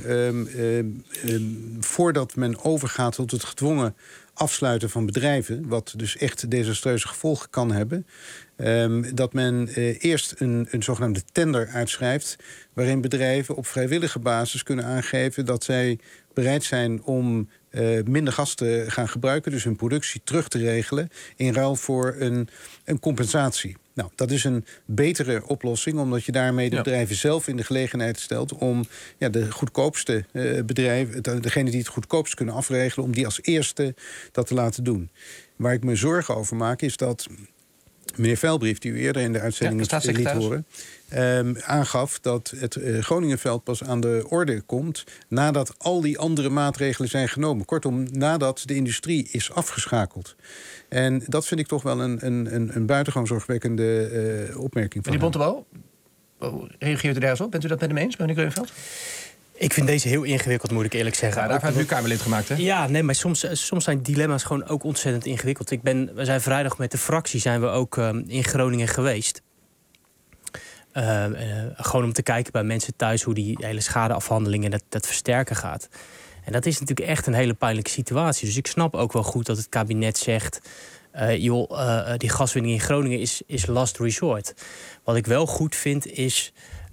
voordat men overgaat tot het gedwongen afsluiten van bedrijven, wat dus echt desastreuze gevolgen kan hebben, dat men eerst een zogenaamde tender uitschrijft, waarin bedrijven op vrijwillige basis kunnen aangeven dat zij bereid zijn om minder gas te gaan gebruiken, dus hun productie terug te regelen in ruil voor een compensatie. Nou, dat is een betere oplossing, omdat je daarmee de bedrijven zelf in de gelegenheid stelt om de goedkoopste bedrijven, degene die het goedkoopst kunnen afregelen, om die als eerste dat te laten doen. Waar ik me zorgen over maak is dat meneer Veilbrief, die u eerder in de uitzending liet horen, aangaf dat het Groningenveld pas aan de orde komt nadat al die andere maatregelen zijn genomen. Kortom, nadat de industrie is afgeschakeld. En dat vind ik toch wel een buitengewoon zorgwekkende opmerking van meneer Bontebal, reageert u daar eens op? Bent u dat met hem eens, meneer Groningenveld? Ik vind deze heel ingewikkeld, moet ik eerlijk zeggen. Ja, daarvoor heeft u Kamerlid gemaakt, hè? Ja, nee, maar soms zijn dilemma's gewoon ook ontzettend ingewikkeld. We zijn vrijdag met de fractie ook in Groningen geweest. Gewoon om te kijken bij mensen thuis hoe die hele schadeafhandeling en dat versterken gaat. En dat is natuurlijk echt een hele pijnlijke situatie. Dus ik snap ook wel goed dat het kabinet zegt, die gaswinning in Groningen is last resort. Wat ik wel goed vind is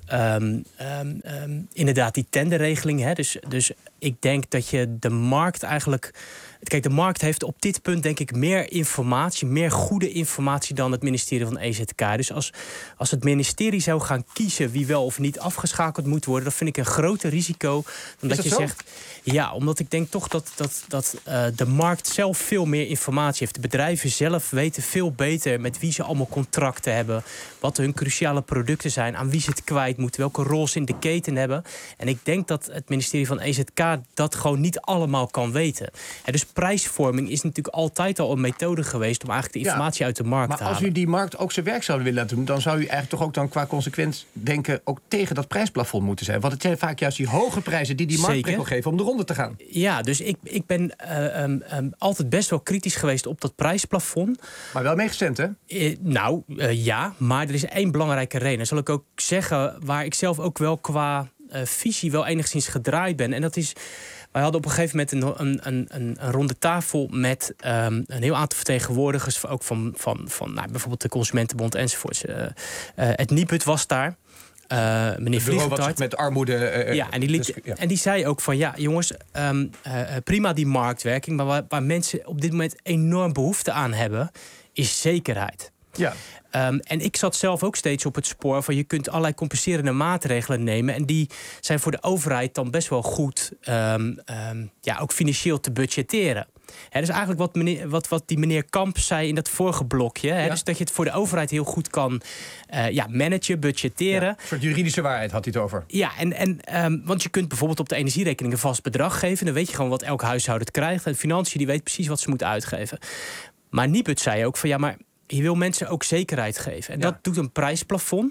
inderdaad die tenderregeling. Hè? Dus ik denk dat je de markt eigenlijk... Kijk, de markt heeft op dit punt denk ik meer informatie, meer goede informatie dan het ministerie van EZK. Dus als het ministerie zou gaan kiezen wie wel of niet afgeschakeld moet worden, dat vind ik een groter risico dan dat je zegt. Ja, omdat ik denk toch dat de markt zelf veel meer informatie heeft. De bedrijven zelf weten veel beter met wie ze allemaal contracten hebben, wat hun cruciale producten zijn, aan wie ze het kwijt moeten, welke rol ze in de keten hebben. En ik denk dat het ministerie van EZK dat gewoon niet allemaal kan weten. En dus prijsvorming is natuurlijk altijd al een methode geweest om eigenlijk de informatie uit de markt te halen. Maar als u die markt ook zijn werk zou willen laten doen, dan zou u eigenlijk toch ook dan qua consequent denken ook tegen dat prijsplafond moeten zijn. Want het zijn vaak juist die hoge prijzen die marktprikkel geven om de ronde te gaan. Ja, dus ik ben altijd best wel kritisch geweest op dat prijsplafond. Maar wel meegestemd, hè? Ja, maar er is één belangrijke reden. Dat zal ik ook zeggen, waar ik zelf ook wel qua visie wel enigszins gedraaid ben. En dat is, wij hadden op een gegeven moment een ronde tafel met een heel aantal vertegenwoordigers, ook van bijvoorbeeld de Consumentenbond enzovoorts. Het Niput was daar. Meneer Vliegentart. Met armoede. En die zei ook van ja, jongens, prima die marktwerking, maar waar mensen op dit moment enorm behoefte aan hebben, is zekerheid. Ja. En ik zat zelf ook steeds op het spoor van je kunt allerlei compenserende maatregelen nemen. En die zijn voor de overheid dan best wel goed ook financieel te budgetteren. Dus eigenlijk wat die meneer Kamp zei in dat vorige blokje. Dus dat je het voor de overheid heel goed kan managen, budgetteren. Ja, een soort juridische waarheid had hij het over. Ja, want je kunt bijvoorbeeld op de energierekening een vast bedrag geven. Dan weet je gewoon wat elk huishouden krijgt. En financiën die weet precies wat ze moeten uitgeven. Maar Niput zei ook van ja, maar je wil mensen ook zekerheid geven. En dat doet een prijsplafond.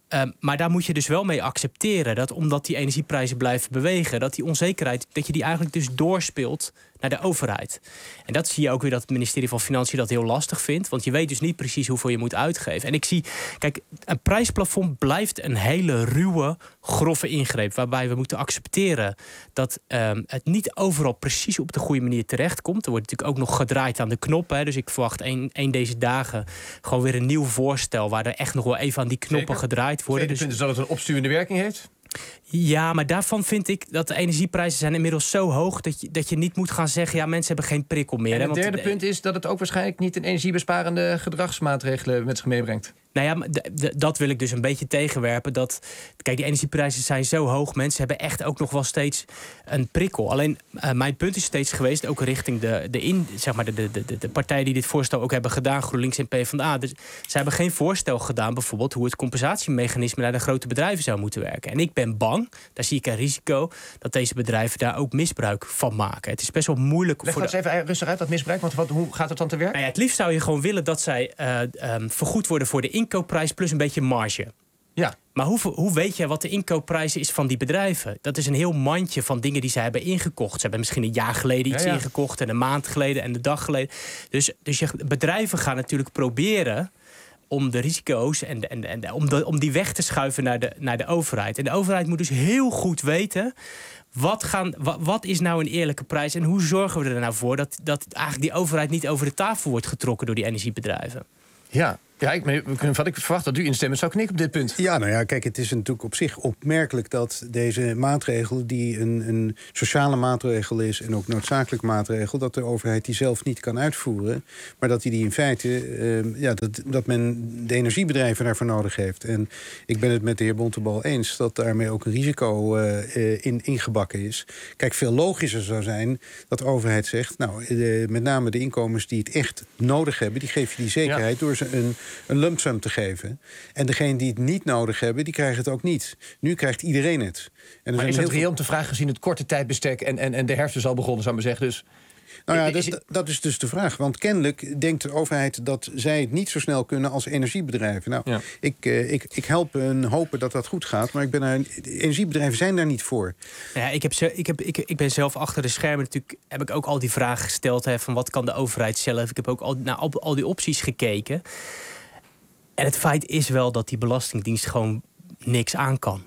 Maar daar moet je dus wel mee accepteren dat omdat die energieprijzen blijven bewegen, dat die onzekerheid, dat je die eigenlijk dus doorspeelt naar de overheid. En dat zie je ook weer dat het ministerie van Financiën dat heel lastig vindt. Want je weet dus niet precies hoeveel je moet uitgeven. En ik zie, kijk, een prijsplafond blijft een hele ruwe, grove ingreep. Waarbij we moeten accepteren dat het niet overal precies op de goede manier terechtkomt. Er wordt natuurlijk ook nog gedraaid aan de knop. Hè, dus ik verwacht één deze dagen gewoon weer een nieuw voorstel waar er echt nog wel even aan die knoppen gedraaid worden. Dus dat het een opstuwende werking heeft? Ja, maar daarvan vind ik dat de energieprijzen zijn inmiddels zo hoog dat je niet moet gaan zeggen, ja, mensen hebben geen prikkel meer. En het derde punt is dat het ook waarschijnlijk niet een energiebesparende gedragsmaatregelen met zich meebrengt. Nou ja, dat wil ik dus een beetje tegenwerpen. Kijk, die energieprijzen zijn zo hoog. Mensen hebben echt ook nog wel steeds een prikkel. Alleen, mijn punt is steeds geweest, ook richting de partijen die dit voorstel ook hebben gedaan, GroenLinks en PvdA. Dus ze hebben geen voorstel gedaan, bijvoorbeeld, hoe het compensatiemechanisme naar de grote bedrijven zou moeten werken. En ik ben bang, daar zie ik een risico, dat deze bedrijven daar ook misbruik van maken. Het is best wel moeilijk. Leg dat eens even rustig uit, dat misbruik. Want hoe gaat het dan te werk? Nou ja, het liefst zou je gewoon willen dat zij vergoed worden voor de inkoopprijs plus een beetje marge. Ja. Maar hoe weet je wat de inkoopprijs is van die bedrijven? Dat is een heel mandje van dingen die zij hebben ingekocht. Ze hebben misschien een jaar geleden iets ingekocht en een maand geleden en een dag geleden. Dus bedrijven gaan natuurlijk proberen om de risico's en om die weg te schuiven naar de overheid. En de overheid moet dus heel goed weten, wat is nou een eerlijke prijs en hoe zorgen we er nou voor dat eigenlijk die overheid niet over de tafel wordt getrokken door die energiebedrijven? Ja. Ja, ik verwacht dat u instemmend zou knikken op dit punt. Ja, nou ja, kijk, het is natuurlijk op zich opmerkelijk dat deze maatregel, die een sociale maatregel is en ook noodzakelijke maatregel, dat de overheid die zelf niet kan uitvoeren, maar dat die in feite, dat men de energiebedrijven daarvoor nodig heeft. En ik ben het met de heer Bontebal eens dat daarmee ook een risico ingebakken is. Kijk, veel logischer zou zijn dat de overheid zegt, nou, met name de inkomens die het echt nodig hebben, die geef je die zekerheid door ze een lump sum te geven. En degene die het niet nodig hebben, die krijgen het ook niet. Nu krijgt iedereen het. En maar is het reëel om te vragen gezien het korte tijdbestek en de herfst is al begonnen, zou ik maar zeggen. Dus nou ja, dat is dus de vraag. Want kennelijk denkt de overheid dat zij het niet zo snel kunnen als energiebedrijven. Nou, ja. Ik help en hopen dat dat goed gaat, maar energiebedrijven zijn daar niet voor. Ja, ik ben zelf achter de schermen natuurlijk, heb ik ook al die vragen gesteld, van wat kan de overheid zelf. Ik heb ook naar al die opties gekeken. En het feit is wel dat die Belastingdienst gewoon niks aan kan.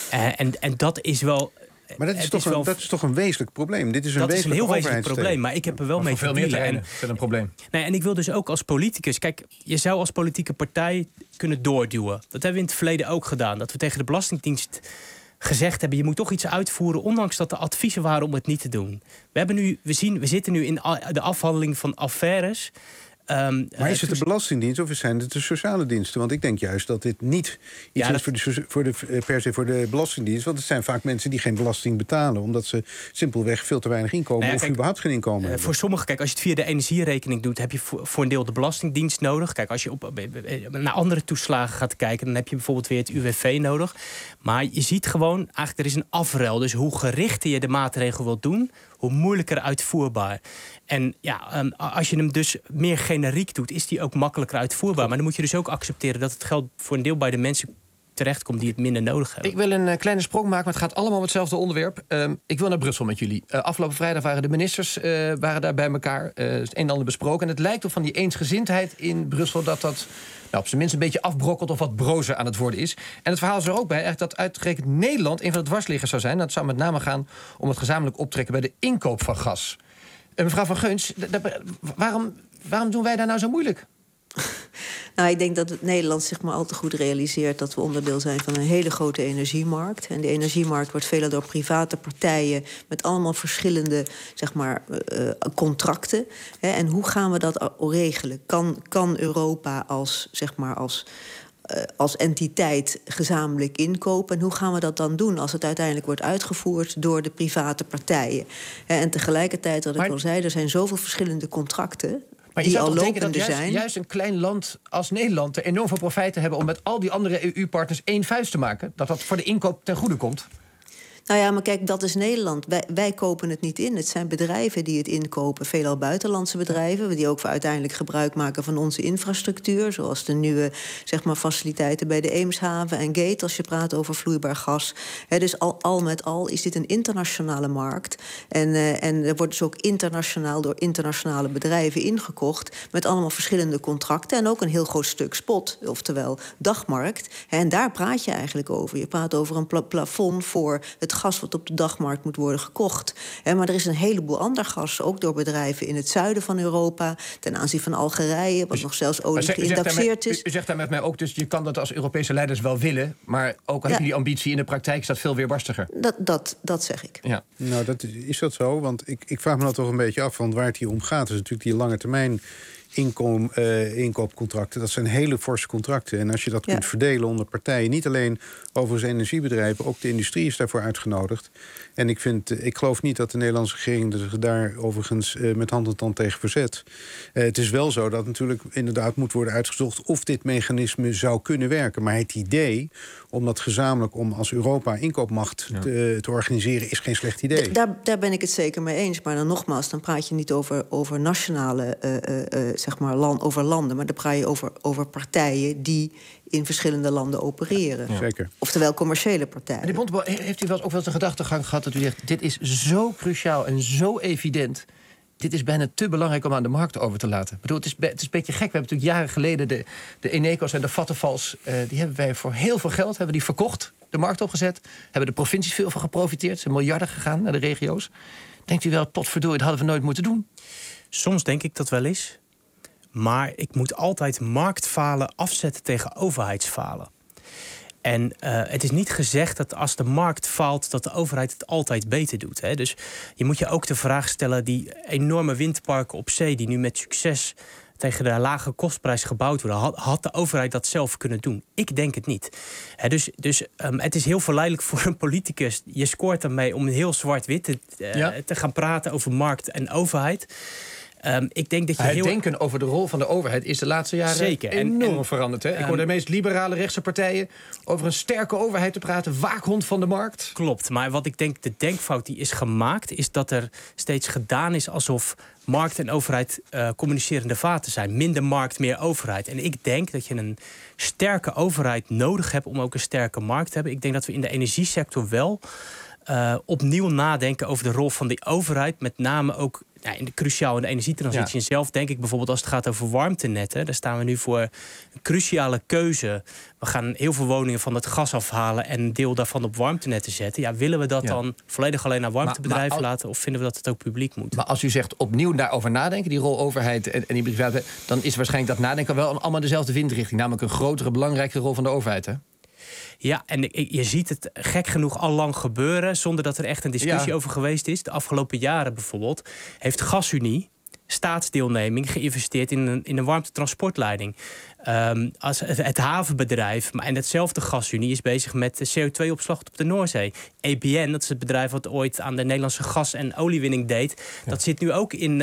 En dat is wel. Maar dat is toch een wezenlijk probleem? Dit is een heel wezenlijk probleem, maar ik heb er wel mee te dealen. Veel meer terreinen is een probleem. Nee, en ik wil dus ook als politicus, kijk, je zou als politieke partij kunnen doorduwen. Dat hebben we in het verleden ook gedaan. Dat we tegen de Belastingdienst gezegd hebben, je moet toch iets uitvoeren, ondanks dat er adviezen waren om het niet te doen. We zitten nu in de afhandeling van affaires. Maar is het de Belastingdienst of zijn het de sociale diensten? Want ik denk juist dat dit niet iets is per se voor de Belastingdienst. Want het zijn vaak mensen die geen belasting betalen, omdat ze simpelweg veel te weinig inkomen of überhaupt geen inkomen hebben. Voor sommigen, kijk, als je het via de energierekening doet, heb je voor een deel de Belastingdienst nodig. Kijk, als je naar andere toeslagen gaat kijken, dan heb je bijvoorbeeld weer het UWV nodig. Maar je ziet gewoon, eigenlijk er is een afruil. Dus hoe gerichter je de maatregel wilt doen, hoe moeilijker uitvoerbaar. En ja, als je hem dus meer generiek doet, is die ook makkelijker uitvoerbaar. Maar dan moet je dus ook accepteren dat het geld voor een deel bij de mensen terechtkomt die het minder nodig hebben. Ik wil een kleine sprong maken, maar het gaat allemaal om hetzelfde onderwerp. Ik wil naar Brussel met jullie. Afgelopen vrijdag waren de ministers waren daar bij elkaar. Het een en ander besproken. En het lijkt op van die eensgezindheid in Brussel dat op zijn minst een beetje afbrokkelt of wat brozer aan het worden is. En het verhaal is er ook bij dat uitgerekend Nederland een van de dwarsliggers zou zijn. Dat zou met name gaan om het gezamenlijk optrekken bij de inkoop van gas. Mevrouw Van Geuns, waarom doen wij daar nou zo moeilijk? Nou, ik denk dat Nederland zich maar al te goed realiseert dat we onderdeel zijn van een hele grote energiemarkt. En de energiemarkt wordt veelal door private partijen met allemaal verschillende, contracten. En hoe gaan we dat regelen? Kan Europa als entiteit gezamenlijk inkopen? En hoe gaan we dat dan doen als het uiteindelijk wordt uitgevoerd door de private partijen? En tegelijkertijd, wat ik al zei, er zijn zoveel verschillende contracten. Maar je zou toch denken dat juist een klein land als Nederland er enorm veel profijten hebben om met al die andere EU-partners één vuist te maken? Dat voor de inkoop ten goede komt? Nou ja, maar kijk, dat is Nederland. Wij kopen het niet in. Het zijn bedrijven die het inkopen. Veelal buitenlandse bedrijven, die ook uiteindelijk gebruik maken van onze infrastructuur. Zoals de nieuwe faciliteiten bij de Eemshaven en Gate, als je praat over vloeibaar gas. Dus al met al is dit een internationale markt. En er wordt dus ook internationaal door internationale bedrijven ingekocht. Met allemaal verschillende contracten. En ook een heel groot stuk spot, oftewel dagmarkt. En daar praat je eigenlijk over. Je praat over een plafond voor het gas wat op de dagmarkt moet worden gekocht. Maar er is een heleboel ander gas, ook door bedrijven in het zuiden van Europa, ten aanzien van Algerije, wat nog zelfs olie geïndexeerd is. U zegt daar met mij ook, dus je kan dat als Europese leiders wel willen, maar ook heb je die ambitie in de praktijk is dat veel weerbarstiger. Dat zeg ik. Ja. Nou, is dat zo? Want ik vraag me dat toch een beetje af, want waar het hier om gaat is natuurlijk die lange termijn inkoopcontracten. Dat zijn hele forse contracten. En als je dat kunt verdelen onder partijen, niet alleen overigens energiebedrijven, ook de industrie is daarvoor uitgenodigd. En ik geloof niet dat de Nederlandse regering zich daar overigens met hand en tand tegen verzet. Het is wel zo dat natuurlijk inderdaad moet worden uitgezocht of dit mechanisme zou kunnen werken. Maar het idee om dat gezamenlijk als Europa inkoopmacht te organiseren is geen slecht idee. Daar ben ik het zeker mee eens. Maar dan nogmaals, dan praat je niet over nationale over landen, maar dan praat je over partijen die in verschillende landen opereren. Ja. Zeker. Oftewel commerciële partijen. Meneer Bontebal, heeft u wel ook wel eens de gedachtegang gehad dat u zegt, dit is zo cruciaal en zo evident, dit is bijna te belangrijk om aan de markt over te laten? Ik bedoel, het is een beetje gek. We hebben natuurlijk jaren geleden de Eneco's en de Vattenfalls, die hebben wij voor heel veel geld hebben die verkocht, de markt opgezet, hebben de provincies veel van geprofiteerd, zijn miljarden gegaan naar de regio's. Denkt u wel, potverdorie, dat hadden we nooit moeten doen? Soms denk ik dat wel eens. Maar ik moet altijd marktfalen afzetten tegen overheidsfalen. En het is niet gezegd dat als de markt faalt, dat de overheid het altijd beter doet. Hè? Dus je moet je ook de vraag stellen, die enorme windparken op zee, die nu met succes tegen de lage kostprijs gebouwd worden, had de overheid dat zelf kunnen doen? Ik denk het niet. Dus het is heel verleidelijk voor een politicus. Je scoort ermee om heel zwart-wit te gaan praten over markt en overheid. Ik denk dat je het denken over de rol van de overheid is de laatste jaren enorm veranderd. Hè? Ik hoor de meest liberale rechtse partijen over een sterke overheid te praten, waakhond van de markt. Klopt, maar wat ik denk, de denkfout die is gemaakt, is dat er steeds gedaan is alsof markt en overheid communicerende vaten zijn. Minder markt, meer overheid. En ik denk dat je een sterke overheid nodig hebt om ook een sterke markt te hebben. Ik denk dat we in de energiesector wel opnieuw nadenken over de rol van die overheid, met name ook cruciaal in de energietransitie. En zelf denk ik bijvoorbeeld als het gaat over warmtenetten, daar staan we nu voor een cruciale keuze. We gaan heel veel woningen van het gas afhalen en een deel daarvan op warmtenetten zetten. Ja, willen we dat dan volledig alleen naar warmtebedrijven laten, of vinden we dat het ook publiek moet? Maar als u zegt opnieuw daarover nadenken, die rol overheid en die bedrijven, dan is waarschijnlijk dat nadenken wel allemaal dezelfde windrichting, namelijk een grotere, belangrijke rol van de overheid, hè? Ja, en je ziet het gek genoeg al lang gebeuren, zonder dat er echt een discussie over geweest is. De afgelopen jaren bijvoorbeeld heeft GasUnie staatsdeelneming geïnvesteerd in een warmtetransportleiding. Als het havenbedrijf en hetzelfde GasUnie is bezig met CO2-opslag op de Noordzee. EBN, dat is het bedrijf wat ooit aan de Nederlandse gas- en oliewinning deed, dat zit nu ook in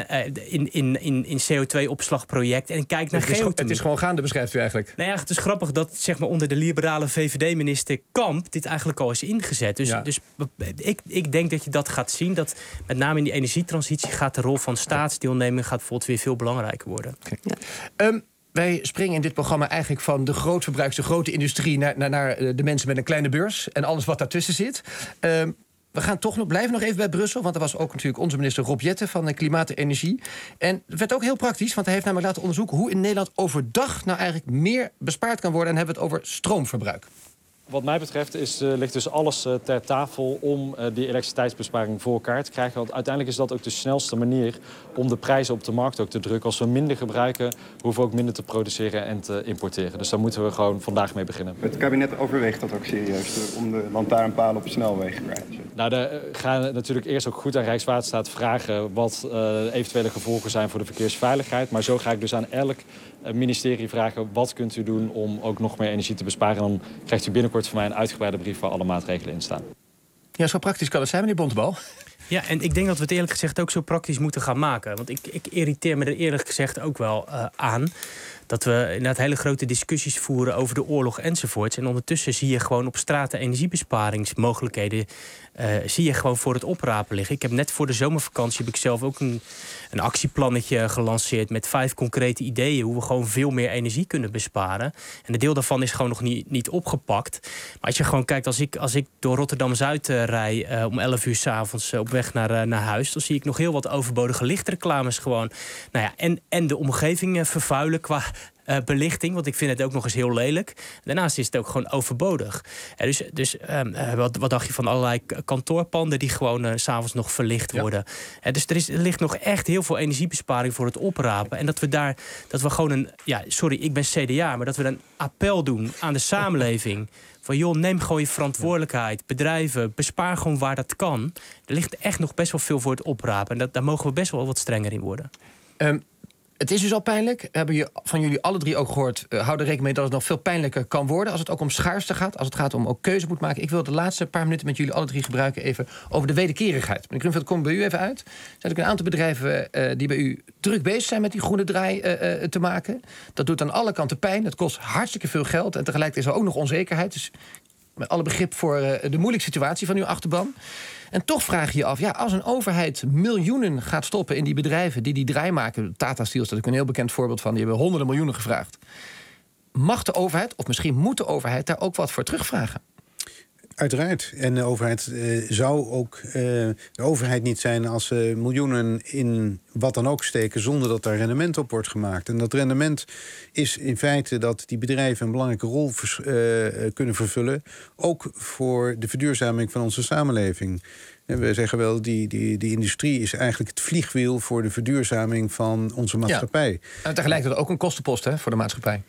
CO2-opslagproject en kijkt naar geothermie. Het is gewoon gaande, beschrijft u eigenlijk. Nou ja, het is grappig dat onder de liberale VVD-minister Kamp dit eigenlijk al is ingezet. Dus ik denk dat je dat gaat zien, dat met name in die energietransitie gaat de rol van staatsdeelneming bijvoorbeeld weer veel belangrijker worden. Okay. Wij springen in dit programma eigenlijk van de grootverbruikers, de grote industrie, naar de mensen met een kleine beurs en alles wat daartussen zit. We gaan blijven nog even bij Brussel, want er was ook natuurlijk onze minister Rob Jetten van Klimaat en Energie. En het werd ook heel praktisch, want hij heeft namelijk laten onderzoeken hoe in Nederland overdag nou eigenlijk meer bespaard kan worden. En hebben we het over stroomverbruik. Wat mij betreft ligt dus alles ter tafel om die elektriciteitsbesparing voor elkaar te krijgen. Want uiteindelijk is dat ook de snelste manier om de prijzen op de markt ook te drukken. Als we minder gebruiken, hoeven we ook minder te produceren en te importeren. Dus daar moeten we gewoon vandaag mee beginnen. Het kabinet overweegt dat ook serieus, om de lantaarnpalen op de snelwegen te krijgen. Nou, daar gaan we natuurlijk eerst ook goed aan Rijkswaterstaat vragen wat eventuele gevolgen zijn voor de verkeersveiligheid. Maar zo ga ik dus aan elk ministerie vragen, wat kunt u doen om ook nog meer energie te besparen? En dan krijgt u binnenkort van mij een uitgebreide brief waar alle maatregelen in staan. Ja, zo praktisch kan het zijn, meneer Bontebal. Ja, en ik denk dat we het eerlijk gezegd ook zo praktisch moeten gaan maken. Want ik irriteer me er eerlijk gezegd ook wel aan dat we inderdaad hele grote discussies voeren over de oorlog enzovoorts. En ondertussen zie je gewoon op straat de energiebesparingsmogelijkheden zie je gewoon voor het oprapen liggen. Ik heb net voor de zomervakantie heb ik zelf ook een actieplannetje gelanceerd met 5 concrete ideeën hoe we gewoon veel meer energie kunnen besparen. En een deel daarvan is gewoon nog niet opgepakt. Maar als je gewoon kijkt, als ik door Rotterdam-Zuid rij om 11 uur 's avonds op weg naar huis, dan zie ik nog heel wat overbodige lichtreclames gewoon. Nou ja, en de omgeving vervuilen qua belichting, want ik vind het ook nog eens heel lelijk. Daarnaast is het ook gewoon overbodig. Wat dacht je van allerlei kantoorpanden die gewoon 's avonds nog verlicht worden? Dus er ligt nog echt heel veel energiebesparing voor het oprapen. En dat we gewoon ik ben CDA, maar dat we een appel doen aan de samenleving. Van joh, neem gewoon je verantwoordelijkheid. Bedrijven, bespaar gewoon waar dat kan. Er ligt echt nog best wel veel voor het oprapen. En daar mogen we best wel wat strenger in worden. Het is dus al pijnlijk. We hebben van jullie alle 3 ook gehoord. Hou er rekening mee dat het nog veel pijnlijker kan worden. Als het ook om schaarste gaat. Als het gaat om ook keuze moet maken. Ik wil de laatste paar minuten met jullie alle 3 gebruiken. Even over de wederkerigheid. Meneer Grunfeld, kom bij u even uit. Er zijn ook een aantal bedrijven die bij u druk bezig zijn met die groene draai te maken. Dat doet aan alle kanten pijn. Het kost hartstikke veel geld. En tegelijkertijd is er ook nog onzekerheid. Dus met alle begrip voor de moeilijke situatie van uw achterban. En toch vraag je je af, als een overheid miljoenen gaat stoppen in die bedrijven die draai maken. Tata Steel is natuurlijk een heel bekend voorbeeld van. Die hebben honderden miljoenen gevraagd. Mag de overheid, of misschien moet de overheid daar ook wat voor terugvragen? Uiteraard. En de overheid zou ook de overheid niet zijn als ze miljoenen in wat dan ook steken zonder dat daar rendement op wordt gemaakt. En dat rendement is in feite dat die bedrijven een belangrijke rol kunnen vervullen, ook voor de verduurzaming van onze samenleving. En we zeggen wel, die industrie is eigenlijk het vliegwiel voor de verduurzaming van onze maatschappij. Ja. En tegelijkertijd ook een kostenpost voor de maatschappij.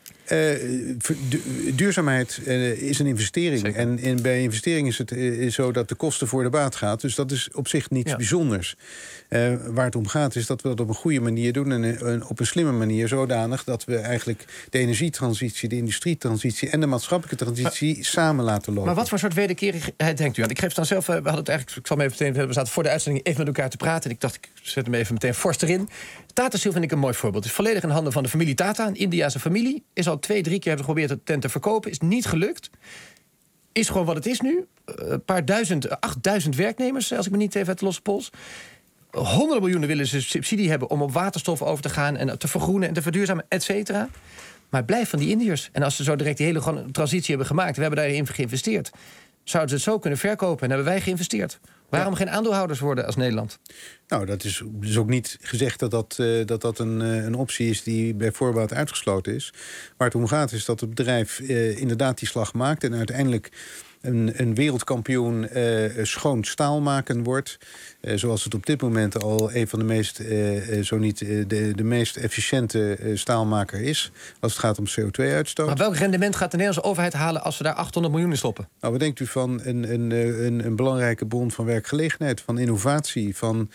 Duurzaamheid is een investering. En bij investering is het zo dat de kosten voor de baat gaat. Dus dat is op zich niets bijzonders. Waar het om gaat is dat we dat op een goede manier doen. En op een slimme manier, zodanig dat we eigenlijk de energietransitie, de industrietransitie en de maatschappelijke transitie samen laten lopen. Maar wat voor soort wederkerigheid denkt u aan? Ik geef het dan zelf, we hadden het eigenlijk, ik zal me even meteen, we zaten voor de uitzending even met elkaar te praten. En ik dacht, ik zet hem even meteen fors erin. Tata Steel vind ik een mooi voorbeeld. Het is volledig in handen van de familie Tata, een Indiase familie. Is al 2-3 keer hebben geprobeerd het tent te verkopen. Is niet gelukt. Is gewoon wat het is nu. Een paar 8000 werknemers, als ik me niet even uit de losse pols. Honderden miljoenen willen ze subsidie hebben om op waterstof over te gaan en te vergroenen en te verduurzamen, et cetera. Maar het blijft van die Indiërs. En als ze zo direct die hele transitie hebben gemaakt, we hebben daarin geïnvesteerd, zouden ze het zo kunnen verkopen en hebben wij geïnvesteerd. Waarom geen aandeelhouders worden als Nederland? Nou, dat is dus ook niet gezegd dat een optie is die bij voorbaat uitgesloten is. Waar het om gaat is dat het bedrijf inderdaad die slag maakt en uiteindelijk een wereldkampioen schoon staal maken wordt. Zoals het op dit moment al een van de meest, zo niet de meest efficiënte staalmaker is. Als het gaat om CO2-uitstoot. Maar welk rendement gaat de Nederlandse overheid halen als we daar 800 miljoen in stoppen? Nou, wat denkt u van een belangrijke bron van werkgelegenheid, van innovatie, van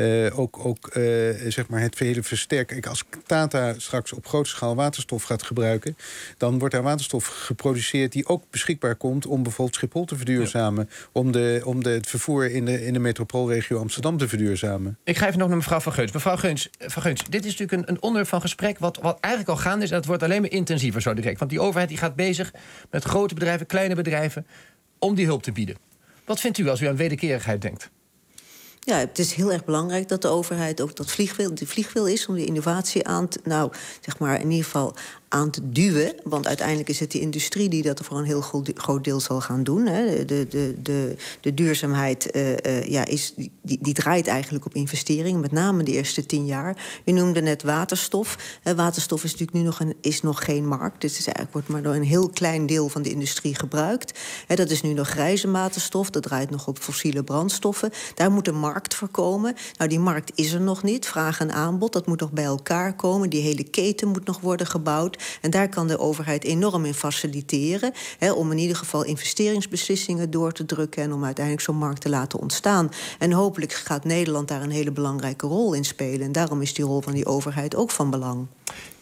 zeg maar het vele versterken. Kijk, als Tata straks op grote schaal waterstof gaat gebruiken, dan wordt er waterstof geproduceerd die ook beschikbaar komt om bijvoorbeeld Schiphol te verduurzamen, om het vervoer in de metropoolregio Amsterdam te verduurzamen. Ik ga even nog naar mevrouw Van Geuns. Mevrouw Geuns, dit is natuurlijk een onderwerp van gesprek wat eigenlijk al gaande is en het wordt alleen maar intensiever zo direct. Want die overheid die gaat bezig met grote bedrijven, kleine bedrijven, om die hulp te bieden. Wat vindt u als u aan wederkerigheid denkt? Ja, het is heel erg belangrijk dat de overheid ook dat vliegwiel is om die innovatie in ieder geval aan te duwen. Want uiteindelijk is het de industrie die dat voor een heel groot deel zal gaan doen. Hè. De duurzaamheid die draait eigenlijk op investeringen, met name de eerste 10 jaar. U noemde net waterstof. Waterstof is natuurlijk nu nog geen markt. Dus het wordt maar door een heel klein deel van de industrie gebruikt. Dat is nu nog grijze waterstof. Dat draait nog op fossiele brandstoffen. Daar moet een markt voor komen. Nou, die markt is er nog niet. Vraag en aanbod, dat moet nog bij elkaar komen. Die hele keten moet nog worden gebouwd. En daar kan de overheid enorm in faciliteren. Om in ieder geval investeringsbeslissingen door te drukken en om uiteindelijk zo'n markt te laten ontstaan. En hopelijk gaat Nederland daar een hele belangrijke rol in spelen. En daarom is die rol van die overheid ook van belang.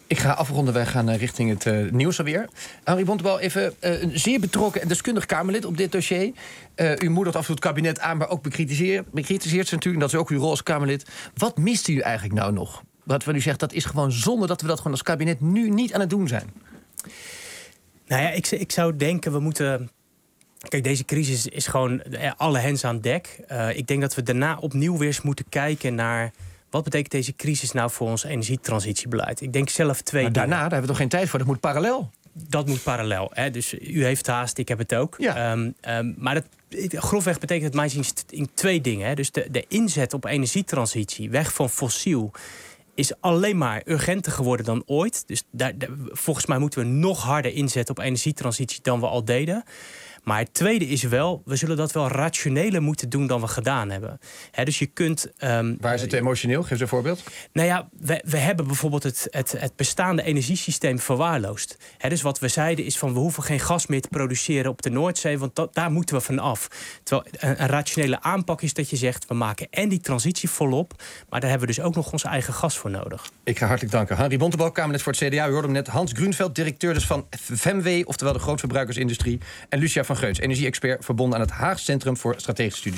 Ik ga afronden, wij gaan richting het nieuws alweer. Henri Bontebal, even een zeer betrokken en deskundig Kamerlid op dit dossier. U moedigt af en toe het kabinet aan, maar ook bekritiseert ze natuurlijk. Dat is ook uw rol als Kamerlid. Wat mist u eigenlijk nou nog? Wat u zegt, dat is gewoon zonde dat we dat gewoon als kabinet nu niet aan het doen zijn. Nou ja, ik zou denken, we moeten... Kijk, deze crisis is gewoon alle hens aan dek. Ik denk dat we daarna opnieuw weer eens moeten kijken naar... Wat betekent deze crisis nou voor ons energietransitiebeleid? Ik denk zelf twee dingen. Daarna, daar hebben we toch geen tijd voor? Dat moet parallel. Dat moet parallel. Hè? Dus u heeft haast, ik heb het ook. Ja. Maar grofweg betekent het mij in twee dingen. Hè? Dus de inzet op energietransitie, weg van fossiel... is alleen maar urgenter geworden dan ooit. Dus volgens mij moeten we nog harder inzetten op energietransitie dan we al deden. Maar het tweede is wel, we zullen dat wel rationeler moeten doen dan we gedaan hebben. Dus je kunt... Waar is het emotioneel? Geef eens een voorbeeld. Nou ja, we hebben bijvoorbeeld het bestaande energiesysteem verwaarloosd. Dus wat we zeiden is van, we hoeven geen gas meer te produceren op de Noordzee, want daar moeten we van af. Terwijl een rationele aanpak is dat je zegt, we maken en die transitie volop, maar daar hebben we dus ook nog ons eigen gas voor nodig. Ik ga hartelijk danken. Henri Bontebal, Kamerlid voor het CDA. U hoorde hem net. Hans Grunveld, directeur dus van FEMW, oftewel de grootverbruikersindustrie. En Lucia van Geuns, energie-expert verbonden aan het Haags Centrum voor Strategische Studies.